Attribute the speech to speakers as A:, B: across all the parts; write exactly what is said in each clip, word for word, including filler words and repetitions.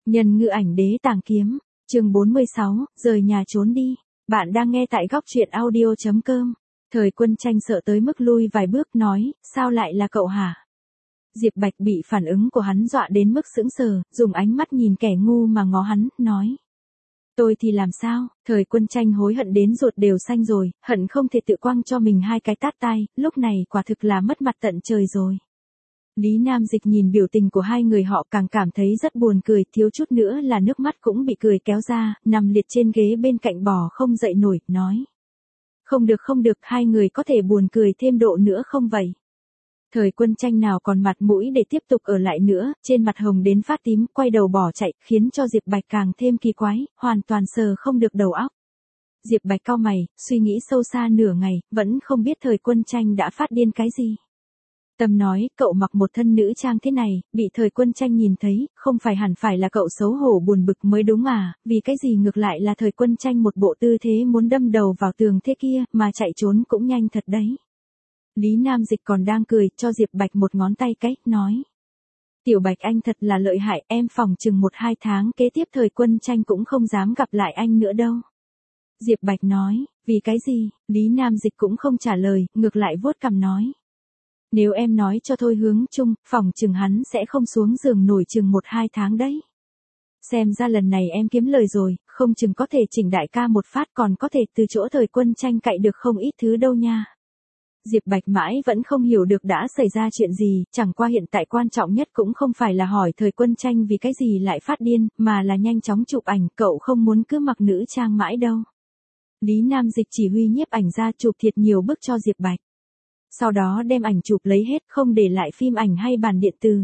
A: Nhân ngữ ảnh đế tàng kiếm, chương bốn mươi sáu, rời nhà trốn đi. Bạn đang nghe tại góc truyện audio chấm com. Thời Quân Tranh sợ tới mức lui vài bước nói, sao lại là cậu hả? Diệp Bạch bị phản ứng của hắn dọa đến mức sững sờ, dùng ánh mắt nhìn kẻ ngu mà ngó hắn, nói. Tôi thì làm sao? Thời Quân Tranh hối hận đến ruột đều xanh rồi, hận không thể tự quăng cho mình hai cái tát tai, lúc này quả thực là mất mặt tận trời rồi. Lý Nam Dịch nhìn biểu tình của hai người họ càng cảm thấy rất buồn cười, thiếu chút nữa là nước mắt cũng bị cười kéo ra, nằm liệt trên ghế bên cạnh bò không dậy nổi, nói. Không được không được, hai người có thể buồn cười thêm độ nữa không vậy? Thời Quân Tranh nào còn mặt mũi để tiếp tục ở lại nữa, trên mặt hồng đến phát tím, quay đầu bỏ chạy, khiến cho Diệp Bạch càng thêm kỳ quái, hoàn toàn sờ không được đầu óc. Diệp Bạch cau mày, suy nghĩ sâu xa nửa ngày, vẫn không biết Thời Quân Tranh đã phát điên cái gì. Tâm nói, cậu mặc một thân nữ trang thế này, bị Thời Quân Tranh nhìn thấy, không phải hẳn phải là cậu xấu hổ buồn bực mới đúng à, vì cái gì ngược lại là Thời Quân Tranh một bộ tư thế muốn đâm đầu vào tường thế kia, mà chạy trốn cũng nhanh thật đấy. Lý Nam Dịch còn đang cười, cho Diệp Bạch một ngón tay cái, nói. Tiểu Bạch anh thật là lợi hại, em phòng chừng một hai tháng kế tiếp Thời Quân Tranh cũng không dám gặp lại anh nữa đâu. Diệp Bạch nói, vì cái gì, Lý Nam Dịch cũng không trả lời, ngược lại vuốt cằm nói. Nếu em nói cho Thôi Hướng Trung, phòng chừng hắn sẽ không xuống giường nổi chừng một hai tháng đấy. Xem ra lần này em kiếm lời rồi, không chừng có thể chỉnh đại ca một phát, còn có thể từ chỗ Thời Quân Tranh cậy được không ít thứ đâu nha. Diệp Bạch mãi vẫn không hiểu được đã xảy ra chuyện gì, chẳng qua hiện tại quan trọng nhất cũng không phải là hỏi Thời Quân Tranh vì cái gì lại phát điên, mà là nhanh chóng chụp ảnh, cậu không muốn cứ mặc nữ trang mãi đâu. Lý Nam Dịch chỉ huy nhiếp ảnh ra chụp thiệt nhiều bức cho Diệp Bạch. Sau đó đem ảnh chụp lấy hết, không để lại phim ảnh hay bản điện tử.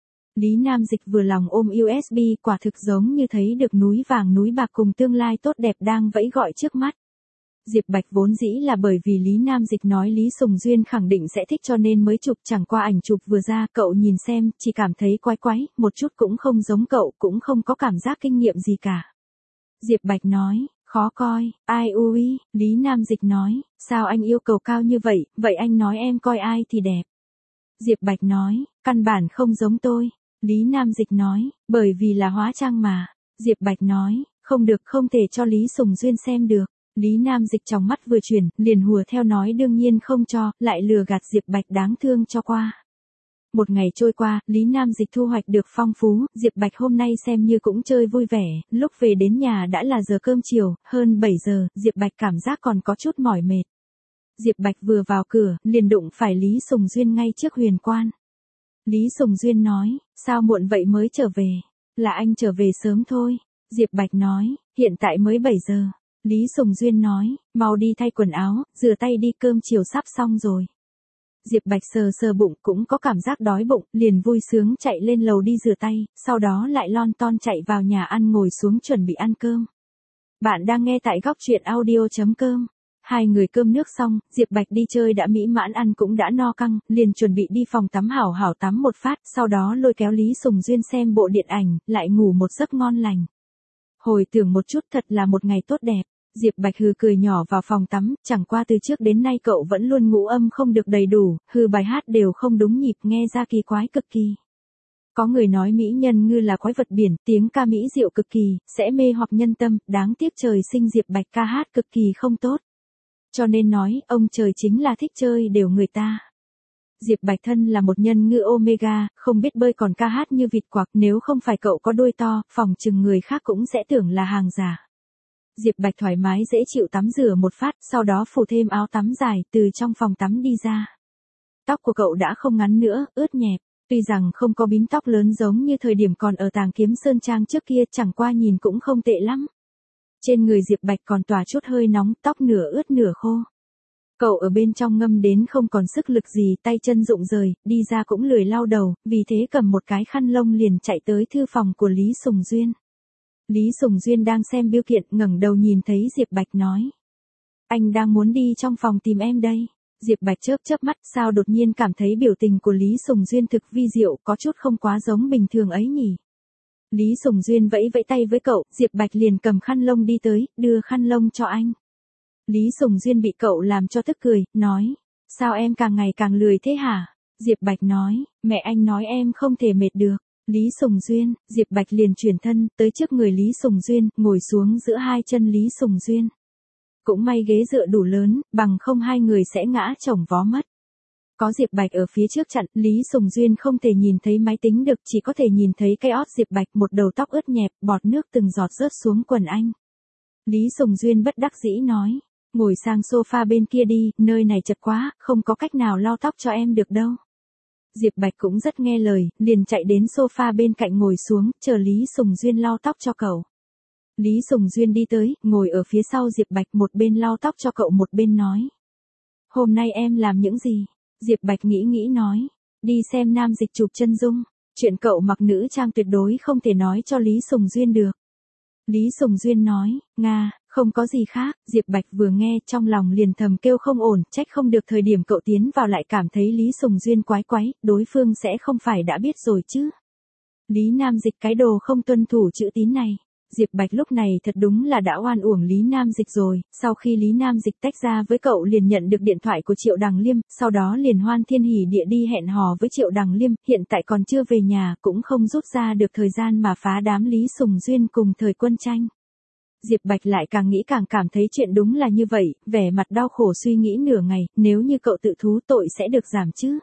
A: Lý Nam Dịch vừa lòng ôm u ét bê, quả thực giống như thấy được núi vàng núi bạc cùng tương lai tốt đẹp đang vẫy gọi trước mắt. Diệp Bạch vốn dĩ là bởi vì Lý Nam Dịch nói Lý Sùng Duyên khẳng định sẽ thích cho nên mới chụp, chẳng qua ảnh chụp vừa ra, cậu nhìn xem, chỉ cảm thấy quái quái, một chút cũng không giống cậu, cũng không có cảm giác kinh nghiệm gì cả. Diệp Bạch nói. Khó coi, ai ui, Lý Nam Dịch nói, sao anh yêu cầu cao như vậy, vậy anh nói em coi ai thì đẹp. Diệp Bạch nói, căn bản không giống tôi. Lý Nam Dịch nói, bởi vì là hóa trang mà. Diệp Bạch nói, không được, không thể cho Lý Sùng Duyên xem được. Lý Nam Dịch trong mắt vừa chuyển, liền hùa theo nói đương nhiên không cho, lại lừa gạt Diệp Bạch đáng thương cho qua. Một ngày trôi qua, Lý Nam Dịch thu hoạch được phong phú, Diệp Bạch hôm nay xem như cũng chơi vui vẻ, lúc về đến nhà đã là giờ cơm chiều, hơn bảy giờ, Diệp Bạch cảm giác còn có chút mỏi mệt. Diệp Bạch vừa vào cửa, liền đụng phải Lý Sùng Duyên ngay trước huyền quan. Lý Sùng Duyên nói, sao muộn vậy mới trở về? Là anh trở về sớm thôi. Diệp Bạch nói, hiện tại mới bảy giờ. Lý Sùng Duyên nói, mau đi thay quần áo, rửa tay đi, cơm chiều sắp xong rồi. Diệp Bạch sờ sờ bụng, cũng có cảm giác đói bụng, liền vui sướng chạy lên lầu đi rửa tay, sau đó lại lon ton chạy vào nhà ăn ngồi xuống chuẩn bị ăn cơm. Bạn đang nghe tại góc truyện audio chấm com. Hai người cơm nước xong, Diệp Bạch đi chơi đã mỹ mãn, ăn cũng đã no căng, liền chuẩn bị đi phòng tắm hảo hảo tắm một phát, sau đó lôi kéo Lý Sùng Duyên xem bộ điện ảnh, lại ngủ một giấc ngon lành. Hồi tưởng một chút, thật là một ngày tốt đẹp. Diệp Bạch hừ cười nhỏ vào phòng tắm, chẳng qua từ trước đến nay cậu vẫn luôn ngũ âm không được đầy đủ, hừ bài hát đều không đúng nhịp, nghe ra kỳ quái cực kỳ. Có người nói mỹ nhân ngư là quái vật biển, tiếng ca mỹ diệu cực kỳ, sẽ mê hoặc nhân tâm, đáng tiếc trời sinh Diệp Bạch ca hát cực kỳ không tốt. Cho nên nói, ông trời chính là thích chơi đều người ta. Diệp Bạch thân là một nhân ngư Omega, không biết bơi còn ca hát như vịt quạc, nếu không phải cậu có đuôi to, phòng chừng người khác cũng sẽ tưởng là hàng giả. Diệp Bạch thoải mái dễ chịu tắm rửa một phát, sau đó phủ thêm áo tắm dài, từ trong phòng tắm đi ra. Tóc của cậu đã không ngắn nữa, ướt nhẹp, tuy rằng không có bím tóc lớn giống như thời điểm còn ở Tàng Kiếm Sơn Trang trước kia, chẳng qua nhìn cũng không tệ lắm. Trên người Diệp Bạch còn tỏa chút hơi nóng, tóc nửa ướt nửa khô. Cậu ở bên trong ngâm đến không còn sức lực gì, tay chân rụng rời, đi ra cũng lười lau đầu, vì thế cầm một cái khăn lông liền chạy tới thư phòng của Lý Sùng Duyên. Lý Sùng Duyên đang xem biêu kiện, ngẩng đầu nhìn thấy Diệp Bạch nói. Anh đang muốn đi trong phòng tìm em đây. Diệp Bạch chớp chớp mắt, sao đột nhiên cảm thấy biểu tình của Lý Sùng Duyên thực vi diệu, có chút không quá giống bình thường ấy nhỉ. Lý Sùng Duyên vẫy vẫy tay với cậu, Diệp Bạch liền cầm khăn lông đi tới, đưa khăn lông cho anh. Lý Sùng Duyên bị cậu làm cho tức cười, nói. Sao em càng ngày càng lười thế hả? Diệp Bạch nói, mẹ anh nói em không thể mệt được. Lý Sùng Duyên, Diệp Bạch liền chuyển thân, tới trước người Lý Sùng Duyên, ngồi xuống giữa hai chân Lý Sùng Duyên. Cũng may ghế dựa đủ lớn, bằng không hai người sẽ ngã chồng vó mất. Có Diệp Bạch ở phía trước chặn, Lý Sùng Duyên không thể nhìn thấy máy tính được, chỉ có thể nhìn thấy cái ót Diệp Bạch, một đầu tóc ướt nhẹp, bọt nước từng giọt rớt xuống quần anh. Lý Sùng Duyên bất đắc dĩ nói, ngồi sang sofa bên kia đi, nơi này chật quá, không có cách nào lau tóc cho em được đâu. Diệp Bạch cũng rất nghe lời, liền chạy đến sofa bên cạnh ngồi xuống, chờ Lý Sùng Duyên lau tóc cho cậu. Lý Sùng Duyên đi tới, ngồi ở phía sau Diệp Bạch, một bên lau tóc cho cậu một bên nói. Hôm nay em làm những gì? Diệp Bạch nghĩ nghĩ nói, đi xem nam dịch chụp chân dung, chuyện cậu mặc nữ trang tuyệt đối không thể nói cho Lý Sùng Duyên được. Lý Sùng Duyên nói, Nga, không có gì khác, Diệp Bạch vừa nghe trong lòng liền thầm kêu không ổn, trách không được thời điểm cậu tiến vào lại cảm thấy Lý Sùng Duyên quái quái, đối phương sẽ không phải đã biết rồi chứ. Lý Nam Dịch cái đồ không tuân thủ chữ tín này. Diệp Bạch lúc này thật đúng là đã oan uổng Lý Nam Dịch rồi, sau khi Lý Nam Dịch tách ra với cậu liền nhận được điện thoại của Triệu Đằng Liêm, sau đó liền hoan thiên hỉ địa đi hẹn hò với Triệu Đằng Liêm, hiện tại còn chưa về nhà, cũng không rút ra được thời gian mà phá đám Lý Sùng Duyên cùng Thời Quân Tranh. Diệp Bạch lại càng nghĩ càng cảm thấy chuyện đúng là như vậy, vẻ mặt đau khổ suy nghĩ nửa ngày, nếu như cậu tự thú tội sẽ được giảm chứ.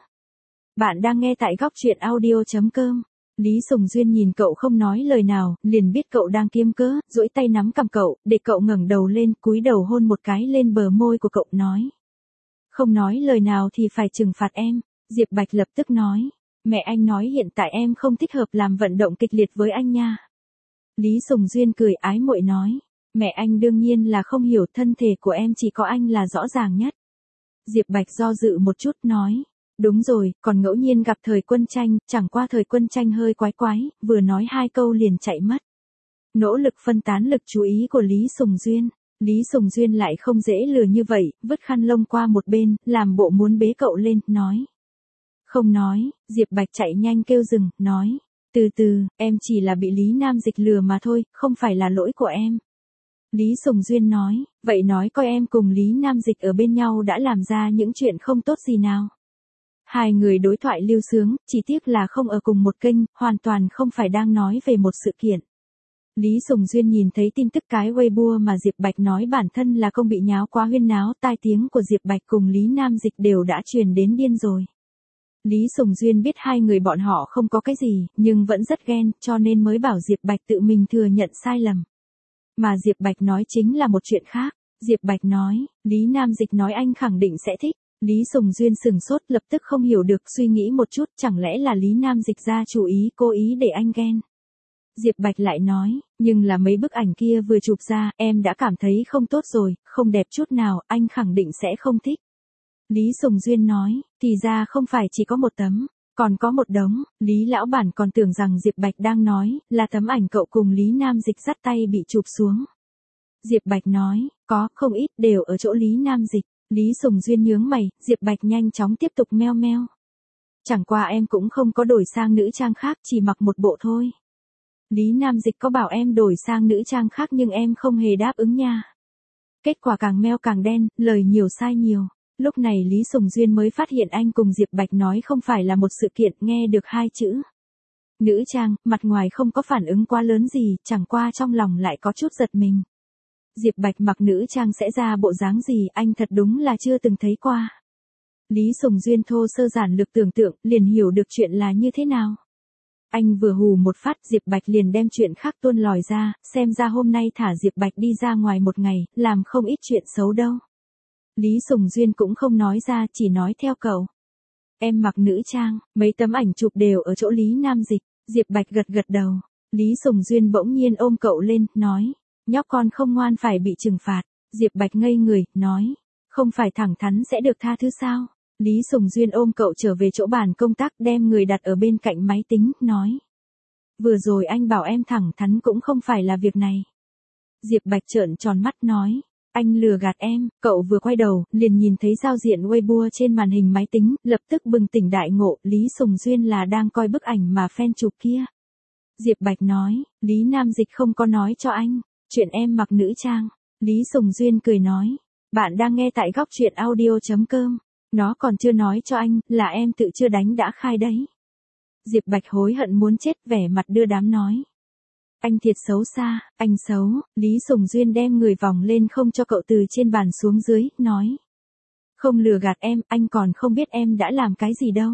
A: Bạn đang nghe tại góc truyện audio chấm com. Lý Sùng Duyên nhìn cậu không nói lời nào, liền biết cậu đang kiếm cớ, duỗi tay nắm cầm cậu, để cậu ngẩng đầu lên, cúi đầu hôn một cái lên bờ môi của cậu, nói. Không nói lời nào thì phải trừng phạt em. Diệp Bạch lập tức nói. Mẹ anh nói hiện tại em không thích hợp làm vận động kịch liệt với anh nha. Lý Sùng Duyên cười ái muội nói. Mẹ anh đương nhiên là không hiểu, thân thể của em chỉ có anh là rõ ràng nhất. Diệp Bạch do dự một chút nói. Đúng rồi, còn ngẫu nhiên gặp Thời Quân Tranh, chẳng qua Thời Quân Tranh hơi quái quái, vừa nói hai câu liền chạy mất. Nỗ lực phân tán lực chú ý của Lý Sùng Duyên. Lý Sùng Duyên lại không dễ lừa như vậy, vứt khăn lông qua một bên, làm bộ muốn bế cậu lên, nói. Không nói, Diệp Bạch chạy nhanh kêu dừng, nói. Từ từ, em chỉ là bị Lý Nam Dịch lừa mà thôi, không phải là lỗi của em. Lý Sùng Duyên nói, vậy nói coi em cùng Lý Nam Dịch ở bên nhau đã làm ra những chuyện không tốt gì nào. Hai người đối thoại lưu sướng, chỉ tiếc là không ở cùng một kênh, hoàn toàn không phải đang nói về một sự kiện. Lý Sùng Duyên nhìn thấy tin tức cái Weibo mà Diệp Bạch nói bản thân là công bị nháo quá huyên náo, tai tiếng của Diệp Bạch cùng Lý Nam Dịch đều đã truyền đến điên rồi. Lý Sùng Duyên biết hai người bọn họ không có cái gì, nhưng vẫn rất ghen, cho nên mới bảo Diệp Bạch tự mình thừa nhận sai lầm. Mà Diệp Bạch nói chính là một chuyện khác. Diệp Bạch nói, Lý Nam Dịch nói anh khẳng định sẽ thích. Lý Sùng Duyên sừng sốt, lập tức không hiểu được, suy nghĩ một chút, chẳng lẽ là Lý Nam Dịch ra chủ ý cố ý để anh ghen. Diệp Bạch lại nói, nhưng là mấy bức ảnh kia vừa chụp ra, em đã cảm thấy không tốt rồi, không đẹp chút nào, anh khẳng định sẽ không thích. Lý Sùng Duyên nói, thì ra không phải chỉ có một tấm, còn có một đống. Lý lão bản còn tưởng rằng Diệp Bạch đang nói, là tấm ảnh cậu cùng Lý Nam Dịch dắt tay bị chụp xuống. Diệp Bạch nói, có, không ít, đều ở chỗ Lý Nam Dịch. Lý Sùng Duyên nhướng mày, Diệp Bạch nhanh chóng tiếp tục meo meo. Chẳng qua em cũng không có đổi sang nữ trang khác, chỉ mặc một bộ thôi. Lý Nam Dịch có bảo em đổi sang nữ trang khác nhưng em không hề đáp ứng nha. Kết quả càng meo càng đen, lời nhiều sai nhiều. Lúc này Lý Sùng Duyên mới phát hiện anh cùng Diệp Bạch nói không phải là một sự kiện, nghe được hai chữ. Nữ trang, mặt ngoài không có phản ứng quá lớn gì, chẳng qua trong lòng lại có chút giật mình. Diệp Bạch mặc nữ trang sẽ ra bộ dáng gì, anh thật đúng là chưa từng thấy qua. Lý Sùng Duyên thô sơ giản lược tưởng tượng, liền hiểu được chuyện là như thế nào. Anh vừa hù một phát, Diệp Bạch liền đem chuyện khác tuôn lòi ra, xem ra hôm nay thả Diệp Bạch đi ra ngoài một ngày, làm không ít chuyện xấu đâu. Lý Sùng Duyên cũng không nói ra, chỉ nói theo cậu. Em mặc nữ trang, mấy tấm ảnh chụp đều ở chỗ Lý Nam Dịch. Diệp Bạch gật gật đầu. Lý Sùng Duyên bỗng nhiên ôm cậu lên, nói. Nhóc con không ngoan phải bị trừng phạt. Diệp Bạch ngây người, nói. Không phải thẳng thắn sẽ được tha thứ sao? Lý Sùng Duyên ôm cậu trở về chỗ bàn công tác, đem người đặt ở bên cạnh máy tính, nói. Vừa rồi anh bảo em thẳng thắn cũng không phải là việc này. Diệp Bạch trợn tròn mắt nói. Anh lừa gạt em. Cậu vừa quay đầu, liền nhìn thấy giao diện Weibo trên màn hình máy tính, lập tức bừng tỉnh đại ngộ, Lý Sùng Duyên là đang coi bức ảnh mà fan chụp kia. Diệp Bạch nói, Lý Nam Dịch không có nói cho anh, chuyện em mặc nữ trang. Lý Sùng Duyên cười nói, bạn đang nghe tại góc truyện audio chấm com, nó còn chưa nói cho anh, là em tự chưa đánh đã khai đấy. Diệp Bạch hối hận muốn chết, vẻ mặt đưa đám nói. Anh thiệt xấu xa, anh xấu. Lý Sùng Duyên đem người vòng lên không cho cậu từ trên bàn xuống dưới, nói. Không lừa gạt em, anh còn không biết em đã làm cái gì đâu.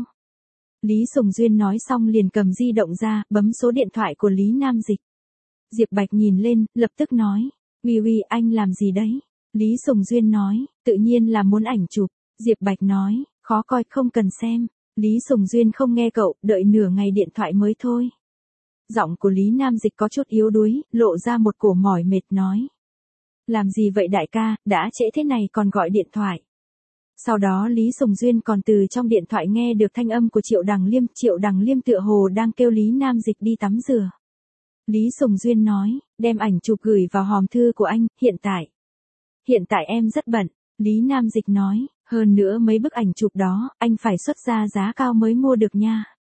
A: Lý Sùng Duyên nói xong liền cầm di động ra, bấm số điện thoại của Lý Nam Dịch. Diệp Bạch nhìn lên, lập tức nói. Uy uy, anh làm gì đấy? Lý Sùng Duyên nói, tự nhiên là muốn ảnh chụp. Diệp Bạch nói, khó coi, không cần xem. Lý Sùng Duyên không nghe cậu, đợi nửa ngày điện thoại mới thôi. Giọng của Lý Nam Dịch có chút yếu đuối, lộ ra một cổ mỏi mệt nói. Làm gì vậy đại ca, đã trễ thế này còn gọi điện thoại. Sau đó Lý Sùng Duyên còn từ trong điện thoại nghe được thanh âm của Triệu Đằng Liêm. Triệu Đằng Liêm tựa hồ đang kêu Lý Nam Dịch đi tắm rửa. Lý Sùng Duyên nói, đem ảnh chụp gửi vào hòm thư của anh, hiện tại. Hiện tại em rất bận. Lý Nam Dịch nói, hơn nữa mấy bức ảnh chụp đó, anh phải xuất ra giá cao mới mua được nha.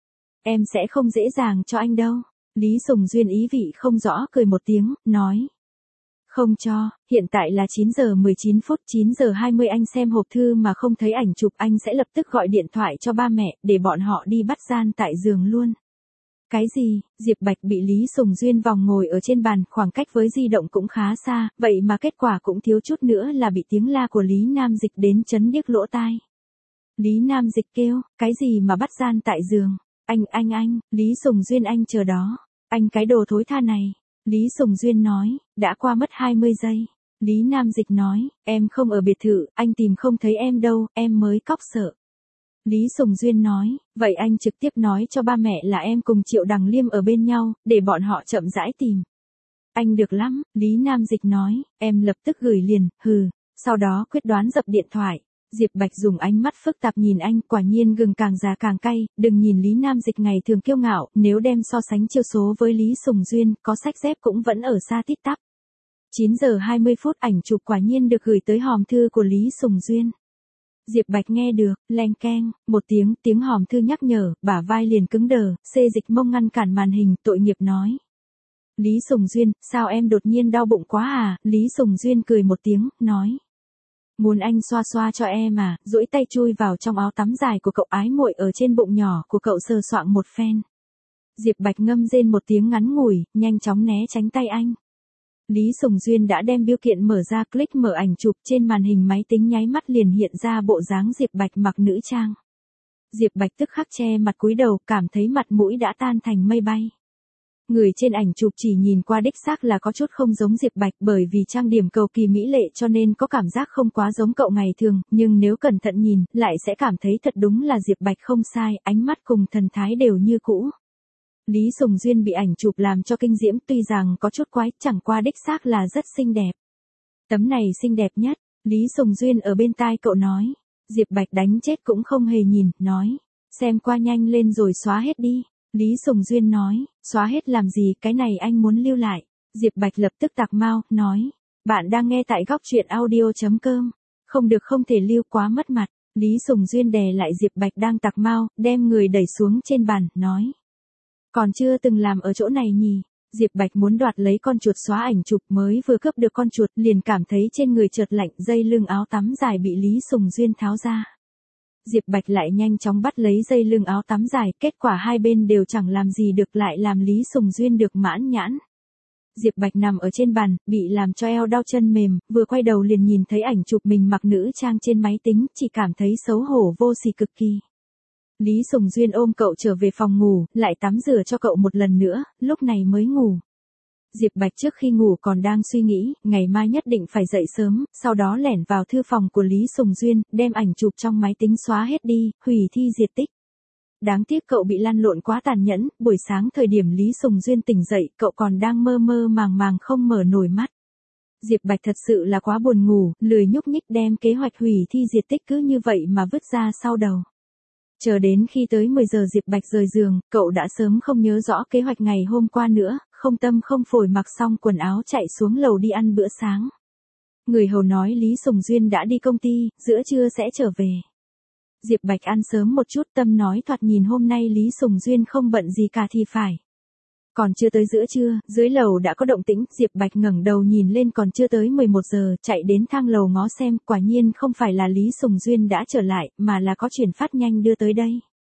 A: Em sẽ không dễ dàng cho anh đâu. Lý Sùng Duyên ý vị không rõ cười một tiếng, nói. Không cho, hiện tại là chín giờ mười chín phút, chín giờ hai mươi anh xem hộp thư mà không thấy ảnh chụp anh sẽ lập tức gọi điện thoại cho ba mẹ, để bọn họ đi bắt gian tại giường luôn. Cái gì? Diệp Bạch bị Lý Sùng Duyên vòng ngồi ở trên bàn, khoảng cách với di động cũng khá xa, vậy mà kết quả cũng thiếu chút nữa là bị tiếng la của Lý Nam Dịch đến chấn điếc lỗ tai. Lý Nam Dịch kêu, cái gì mà bắt gian tại giường? Anh, anh, anh, Lý Sùng Duyên anh chờ đó. Anh cái đồ thối tha này. Lý Sùng Duyên nói, đã qua mất hai mươi giây. Lý Nam Dịch nói, em không ở biệt thự, anh tìm không thấy em đâu, em mới cóc sợ. Lý Sùng Duyên nói, vậy anh trực tiếp nói cho ba mẹ là em cùng Triệu Đằng Liêm ở bên nhau, để bọn họ chậm rãi tìm. Anh được lắm, Lý Nam Dịch nói, em lập tức gửi liền, hừ, sau đó quyết đoán dập điện thoại. Diệp Bạch dùng ánh mắt phức tạp nhìn anh, quả nhiên gừng càng già càng cay, đừng nhìn Lý Nam Dịch ngày thường kiêu ngạo, nếu đem so sánh chiêu số với Lý Sùng Duyên, có sách dép cũng vẫn ở xa tít tắp. chín giờ hai mươi phút ảnh chụp quả nhiên được gửi tới hòm thư của Lý Sùng Duyên. Diệp Bạch nghe được, leng keng, một tiếng, tiếng hòm thư nhắc nhở, bả vai liền cứng đờ, xê dịch mông ngăn cản màn hình, tội nghiệp nói. Lý Sùng Duyên, sao em đột nhiên đau bụng quá à? Lý Sùng Duyên cười một tiếng, nói. Muốn anh xoa xoa cho em à, duỗi tay chui vào trong áo tắm dài của cậu, ái muội ở trên bụng nhỏ của cậu sờ soạng một phen. Diệp Bạch ngâm rên một tiếng ngắn ngủi, nhanh chóng né tránh tay anh. Lý Sùng Duyên đã đem biêu kiện mở ra, click mở ảnh chụp, trên màn hình máy tính nháy mắt liền hiện ra bộ dáng Diệp Bạch mặc nữ trang. Diệp Bạch tức khắc che mặt cúi đầu, cảm thấy mặt mũi đã tan thành mây bay. Người trên ảnh chụp chỉ nhìn qua đích xác là có chút không giống Diệp Bạch, bởi vì trang điểm cầu kỳ mỹ lệ cho nên có cảm giác không quá giống cậu ngày thường, nhưng nếu cẩn thận nhìn, lại sẽ cảm thấy thật đúng là Diệp Bạch không sai, ánh mắt cùng thần thái đều như cũ. Lý Sùng Duyên bị ảnh chụp làm cho kinh diễm, tuy rằng có chút quái, chẳng qua đích xác là rất xinh đẹp. Tấm này xinh đẹp nhất, Lý Sùng Duyên ở bên tai cậu nói. Diệp Bạch đánh chết cũng không hề nhìn, nói. Xem qua nhanh lên rồi xóa hết đi. Lý Sùng Duyên nói, xóa hết làm gì, cái này anh muốn lưu lại. Diệp Bạch lập tức tạc mau, nói. Bạn đang nghe tại góc truyện audio chấm com. Không được, không thể lưu, quá mất mặt. Lý Sùng Duyên đè lại Diệp Bạch đang tạc mau, đem người đẩy xuống trên bàn, nói. Còn chưa từng làm ở chỗ này nhỉ. Diệp Bạch muốn đoạt lấy con chuột xóa ảnh chụp, mới vừa cướp được con chuột liền cảm thấy trên người chợt lạnh, dây lưng áo tắm dài bị Lý Sùng Duyên tháo ra. Diệp Bạch lại nhanh chóng bắt lấy dây lưng áo tắm dài, kết quả hai bên đều chẳng làm gì được, lại làm Lý Sùng Duyên được mãn nhãn. Diệp Bạch nằm ở trên bàn, bị làm cho eo đau chân mềm, vừa quay đầu liền nhìn thấy ảnh chụp mình mặc nữ trang trên máy tính, chỉ cảm thấy xấu hổ vô sỉ cực kỳ. Lý Sùng Duyên ôm cậu trở về phòng ngủ, lại tắm rửa cho cậu một lần nữa, lúc này mới ngủ. Diệp Bạch trước khi ngủ còn đang suy nghĩ, ngày mai nhất định phải dậy sớm, sau đó lẻn vào thư phòng của Lý Sùng Duyên, đem ảnh chụp trong máy tính xóa hết đi, hủy thi diệt tích. Đáng tiếc cậu bị lăn lộn quá tàn nhẫn, buổi sáng thời điểm Lý Sùng Duyên tỉnh dậy, cậu còn đang mơ mơ màng màng không mở nổi mắt. Diệp Bạch thật sự là quá buồn ngủ, lười nhúc nhích đem kế hoạch hủy thi diệt tích cứ như vậy mà vứt ra sau đầu. Chờ đến khi tới mười giờ Diệp Bạch rời giường, cậu đã sớm không nhớ rõ kế hoạch ngày hôm qua nữa, không tâm không phổi mặc xong quần áo chạy xuống lầu đi ăn bữa sáng. Người hầu nói Lý Sùng Duyên đã đi công ty, giữa trưa sẽ trở về. Diệp Bạch ăn sớm một chút, tâm nói thoạt nhìn hôm nay Lý Sùng Duyên không bận gì cả thì phải. Còn chưa tới giữa trưa, dưới lầu đã có động tĩnh, Diệp Bạch ngẩng đầu nhìn lên, còn chưa tới mười một giờ, chạy đến thang lầu ngó xem, quả nhiên không phải là Lý Sùng Duyên đã trở lại, mà là có chuyển phát nhanh đưa tới đây.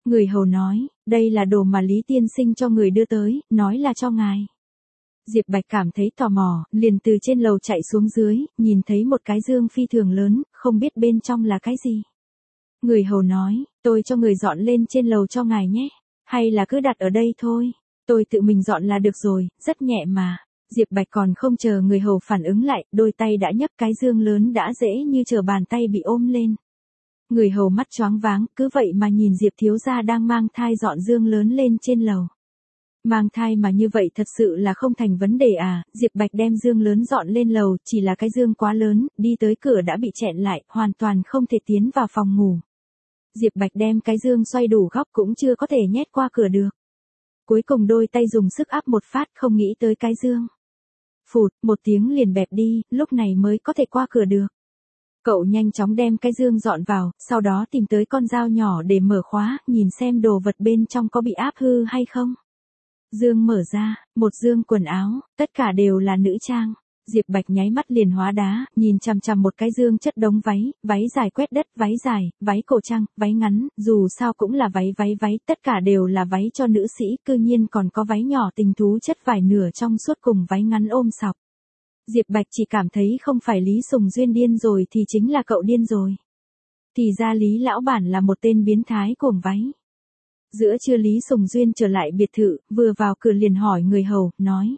A: Người hầu nói, đây là đồ mà Lý tiên sinh cho người đưa tới, nói là cho ngài. Diệp Bạch cảm thấy tò mò, liền từ trên lầu chạy xuống dưới, nhìn thấy một cái dương phi thường lớn, không biết bên trong là cái gì. Người hầu nói, tôi cho người dọn lên trên lầu cho ngài nhé, hay là cứ đặt ở đây thôi, tôi tự mình dọn là được rồi, rất nhẹ mà. Diệp Bạch còn không chờ người hầu phản ứng lại, đôi tay đã nhấc cái dương lớn đã dễ như chờ bàn tay bị ôm lên. Người hầu mắt choáng váng, cứ vậy mà nhìn Diệp thiếu gia đang mang thai dọn dương lớn lên trên lầu. Mang thai mà như vậy thật sự là không thành vấn đề à, Diệp Bạch đem dương lớn dọn lên lầu, chỉ là cái dương quá lớn, đi tới cửa đã bị chẹn lại, hoàn toàn không thể tiến vào phòng ngủ. Diệp Bạch đem cái dương xoay đủ góc cũng chưa có thể nhét qua cửa được. Cuối cùng đôi tay dùng sức áp một phát không nghĩ tới cái dương. Phụt, một tiếng liền bẹp đi, lúc này mới có thể qua cửa được. Cậu nhanh chóng đem cái dương dọn vào, sau đó tìm tới con dao nhỏ để mở khóa, nhìn xem đồ vật bên trong có bị áp hư hay không. Dương mở ra, một dương quần áo, tất cả đều là nữ trang. Diệp Bạch nháy mắt liền hóa đá, nhìn chằm chằm một cái dương chất đống váy, váy dài quét đất, váy dài, váy cổ trang, váy ngắn, dù sao cũng là váy váy váy, tất cả đều là váy cho nữ sĩ, cư nhiên còn có váy nhỏ tình thú chất vải nửa trong suốt cùng váy ngắn ôm sọc. Diệp Bạch chỉ cảm thấy không phải Lý Sùng Duyên điên rồi thì chính là cậu điên rồi. Thì ra Lý lão bản là một tên biến thái cuồng váy. Giữa trưa Lý Sùng Duyên trở lại biệt thự, vừa vào cửa liền hỏi người hầu, nói.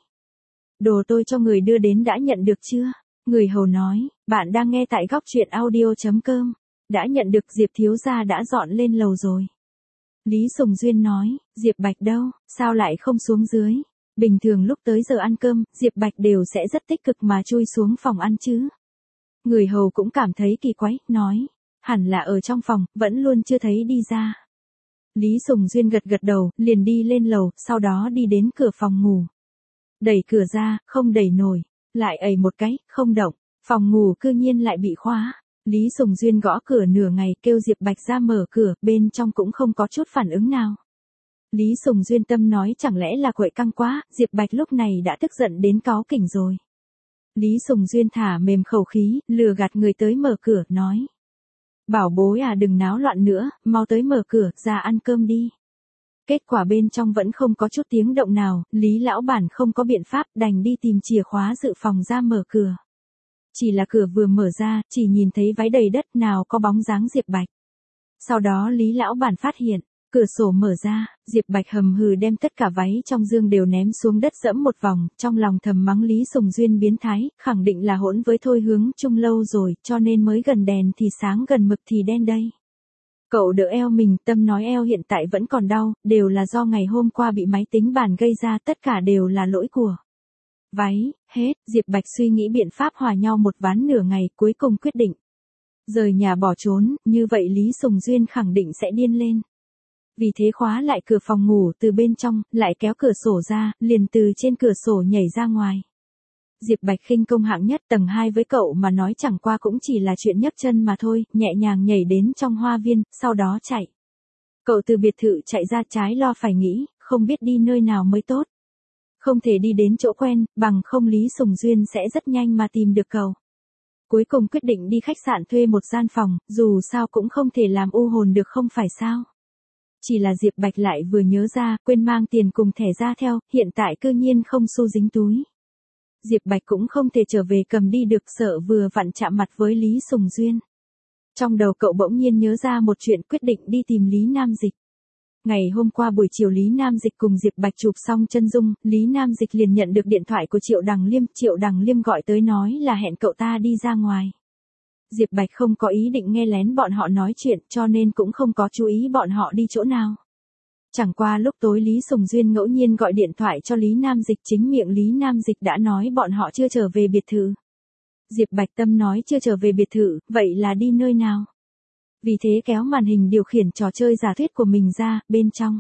A: Đồ tôi cho người đưa đến đã nhận được chưa? Người hầu nói, bạn đang nghe tại góc truyện audio chấm com. Đã nhận được, Diệp thiếu gia đã dọn lên lầu rồi. Lý Sùng Duyên nói, Diệp Bạch đâu, sao lại không xuống dưới? Bình thường lúc tới giờ ăn cơm, Diệp Bạch đều sẽ rất tích cực mà chui xuống phòng ăn chứ. Người hầu cũng cảm thấy kỳ quái, nói, hẳn là ở trong phòng, vẫn luôn chưa thấy đi ra. Lý Sùng Duyên gật gật đầu, liền đi lên lầu, sau đó đi đến cửa phòng ngủ. Đẩy cửa ra, không đẩy nổi, lại ẩy một cái, không động, phòng ngủ cư nhiên lại bị khóa. Lý Sùng Duyên gõ cửa nửa ngày kêu Diệp Bạch ra mở cửa, bên trong cũng không có chút phản ứng nào. Lý Sùng Duyên tâm nói chẳng lẽ là quậy căng quá, Diệp Bạch lúc này đã tức giận đến cáu kỉnh rồi. Lý Sùng Duyên thả mềm khẩu khí, lừa gạt người tới mở cửa, nói. Bảo bối à đừng náo loạn nữa, mau tới mở cửa, ra ăn cơm đi. Kết quả bên trong vẫn không có chút tiếng động nào, Lý lão bản không có biện pháp đành đi tìm chìa khóa dự phòng ra mở cửa. Chỉ là cửa vừa mở ra, chỉ nhìn thấy váy đầy đất nào có bóng dáng Diệp Bạch. Sau đó Lý lão bản phát hiện, cửa sổ mở ra, Diệp Bạch hầm hừ đem tất cả váy trong dương đều ném xuống đất dẫm một vòng, trong lòng thầm mắng Lý Sùng Duyên biến thái, khẳng định là hỗn với Thôi Hướng Chung lâu rồi, cho nên mới gần đèn thì sáng gần mực thì đen đây. Cậu đỡ eo mình, tâm nói eo hiện tại vẫn còn đau, đều là do ngày hôm qua bị máy tính bàn gây ra, tất cả đều là lỗi của váy, hết, Diệp Bạch suy nghĩ biện pháp hòa nhau một ván nửa ngày, cuối cùng quyết định rời nhà bỏ trốn, như vậy Lý Sùng Duyên khẳng định sẽ điên lên. Vì thế khóa lại cửa phòng ngủ từ bên trong, lại kéo cửa sổ ra, liền từ trên cửa sổ nhảy ra ngoài. Diệp Bạch khinh công hạng nhất tầng hai với cậu mà nói chẳng qua cũng chỉ là chuyện nhấc chân mà thôi, nhẹ nhàng nhảy đến trong hoa viên, sau đó chạy. Cậu từ biệt thự chạy ra trái lo phải nghĩ, không biết đi nơi nào mới tốt. Không thể đi đến chỗ quen, bằng không Lý Sùng Duyên sẽ rất nhanh mà tìm được cậu. Cuối cùng quyết định đi khách sạn thuê một gian phòng, dù sao cũng không thể làm u hồn được không phải sao. Chỉ là Diệp Bạch lại vừa nhớ ra, quên mang tiền cùng thẻ ra theo, hiện tại cư nhiên không xu dính túi. Diệp Bạch cũng không thể trở về cầm đi được, sợ vừa vặn chạm mặt với Lý Sùng Duyên. Trong đầu cậu bỗng nhiên nhớ ra một chuyện, quyết định đi tìm Lý Nam Dịch. Ngày hôm qua buổi chiều Lý Nam Dịch cùng Diệp Bạch chụp xong chân dung, Lý Nam Dịch liền nhận được điện thoại của Triệu Đằng Liêm, Triệu Đằng Liêm gọi tới nói là hẹn cậu ta đi ra ngoài. Diệp Bạch không có ý định nghe lén bọn họ nói chuyện, cho nên cũng không có chú ý bọn họ đi chỗ nào. Chẳng qua lúc tối Lý Sùng Duyên ngẫu nhiên gọi điện thoại cho Lý Nam Dịch, chính miệng Lý Nam Dịch đã nói bọn họ chưa trở về biệt thự. Diệp Bạch tâm nói chưa trở về biệt thự, vậy là đi nơi nào? Vì thế kéo màn hình điều khiển trò chơi giả thuyết của mình ra, bên trong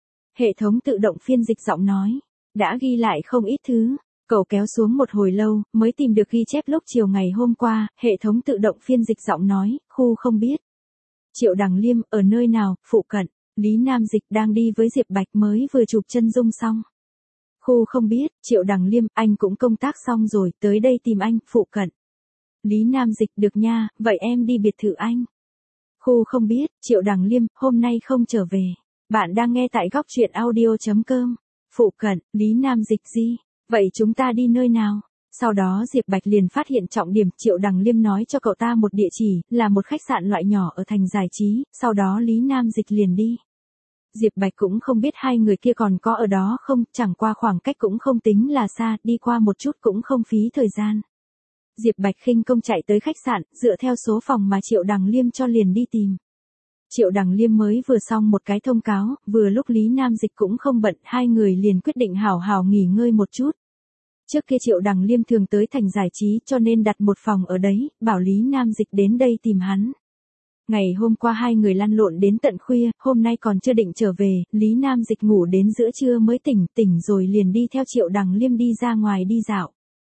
A: hệ thống tự động phiên dịch giọng nói, đã ghi lại không ít thứ. Cậu kéo xuống một hồi lâu, mới tìm được ghi chép lúc chiều ngày hôm qua, hệ thống tự động phiên dịch giọng nói, khu không biết. Triệu Đằng Liêm, ở nơi nào, phụ cận, Lý Nam Dịch đang đi với Diệp Bạch mới vừa chụp chân dung xong. Khu không biết, Triệu Đằng Liêm, anh cũng công tác xong rồi, tới đây tìm anh, phụ cận. Lý Nam Dịch, được nha, vậy em đi biệt thự anh. Khu không biết, Triệu Đằng Liêm, hôm nay không trở về. Bạn đang nghe tại góc truyện audio.com. Phụ cận, Lý Nam Dịch gì? Vậy chúng ta đi nơi nào? Sau đó Diệp Bạch liền phát hiện trọng điểm. Triệu Đằng Liêm nói cho cậu ta một địa chỉ, là một khách sạn loại nhỏ ở thành giải trí, sau đó Lý Nam Dịch liền đi. Diệp Bạch cũng không biết hai người kia còn có ở đó không, chẳng qua khoảng cách cũng không tính là xa, đi qua một chút cũng không phí thời gian. Diệp Bạch khinh công chạy tới khách sạn, dựa theo số phòng mà Triệu Đằng Liêm cho liền đi tìm. Triệu Đằng Liêm mới vừa xong một cái thông cáo, vừa lúc Lý Nam Dịch cũng không bận, hai người liền quyết định hào hào nghỉ ngơi một chút. Trước kia Triệu Đằng Liêm thường tới thành giải trí cho nên đặt một phòng ở đấy, bảo Lý Nam Dịch đến đây tìm hắn. Ngày hôm qua hai người lăn lộn đến tận khuya, hôm nay còn chưa định trở về, Lý Nam Dịch ngủ đến giữa trưa mới tỉnh, tỉnh rồi liền đi theo Triệu Đằng Liêm đi ra ngoài đi dạo.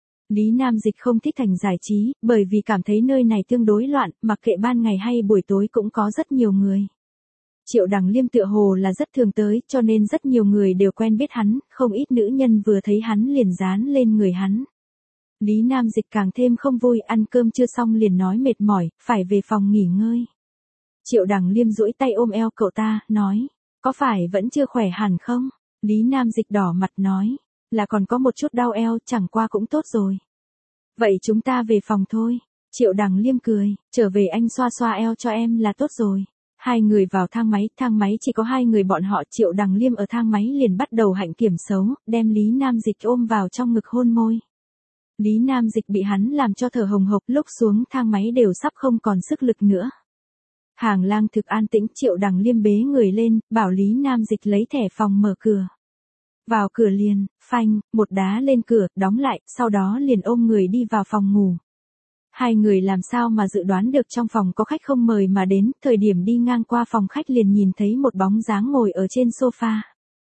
A: Lý Nam Dịch không thích thành giải trí, bởi vì cảm thấy nơi này tương đối loạn, mặc kệ ban ngày hay buổi tối cũng có rất nhiều người. Triệu Đằng Liêm tựa hồ là rất thường tới, cho nên rất nhiều người đều quen biết hắn, không ít nữ nhân vừa thấy hắn liền dán lên người hắn. Lý Nam Dịch càng thêm không vui, ăn cơm chưa xong liền nói mệt mỏi, phải về phòng nghỉ ngơi. Triệu Đằng Liêm duỗi tay ôm eo cậu ta, nói, có phải vẫn chưa khỏe hẳn không? Lý Nam Dịch đỏ mặt nói, là còn có một chút đau eo, chẳng qua cũng tốt rồi. Vậy chúng ta về phòng thôi. Triệu Đằng Liêm cười, trở về anh xoa xoa eo cho em là tốt rồi. Hai người vào thang máy, thang máy chỉ có hai người bọn họ. Triệu Đằng Liêm ở thang máy liền bắt đầu hạnh kiểm xấu, đem Lý Nam Dịch ôm vào trong ngực hôn môi. Lý Nam Dịch bị hắn làm cho thở hồng hộc, lúc xuống thang máy đều sắp không còn sức lực nữa. Hàng lang thực an tĩnh, Triệu Đằng Liêm bế người lên, bảo Lý Nam Dịch lấy thẻ phòng mở cửa. Vào cửa liền, phanh, một đá lên cửa, đóng lại, sau đó liền ôm người đi vào phòng ngủ. Hai người làm sao mà dự đoán được trong phòng có khách không mời mà đến, thời điểm đi ngang qua phòng khách liền nhìn thấy một bóng dáng ngồi ở trên sofa.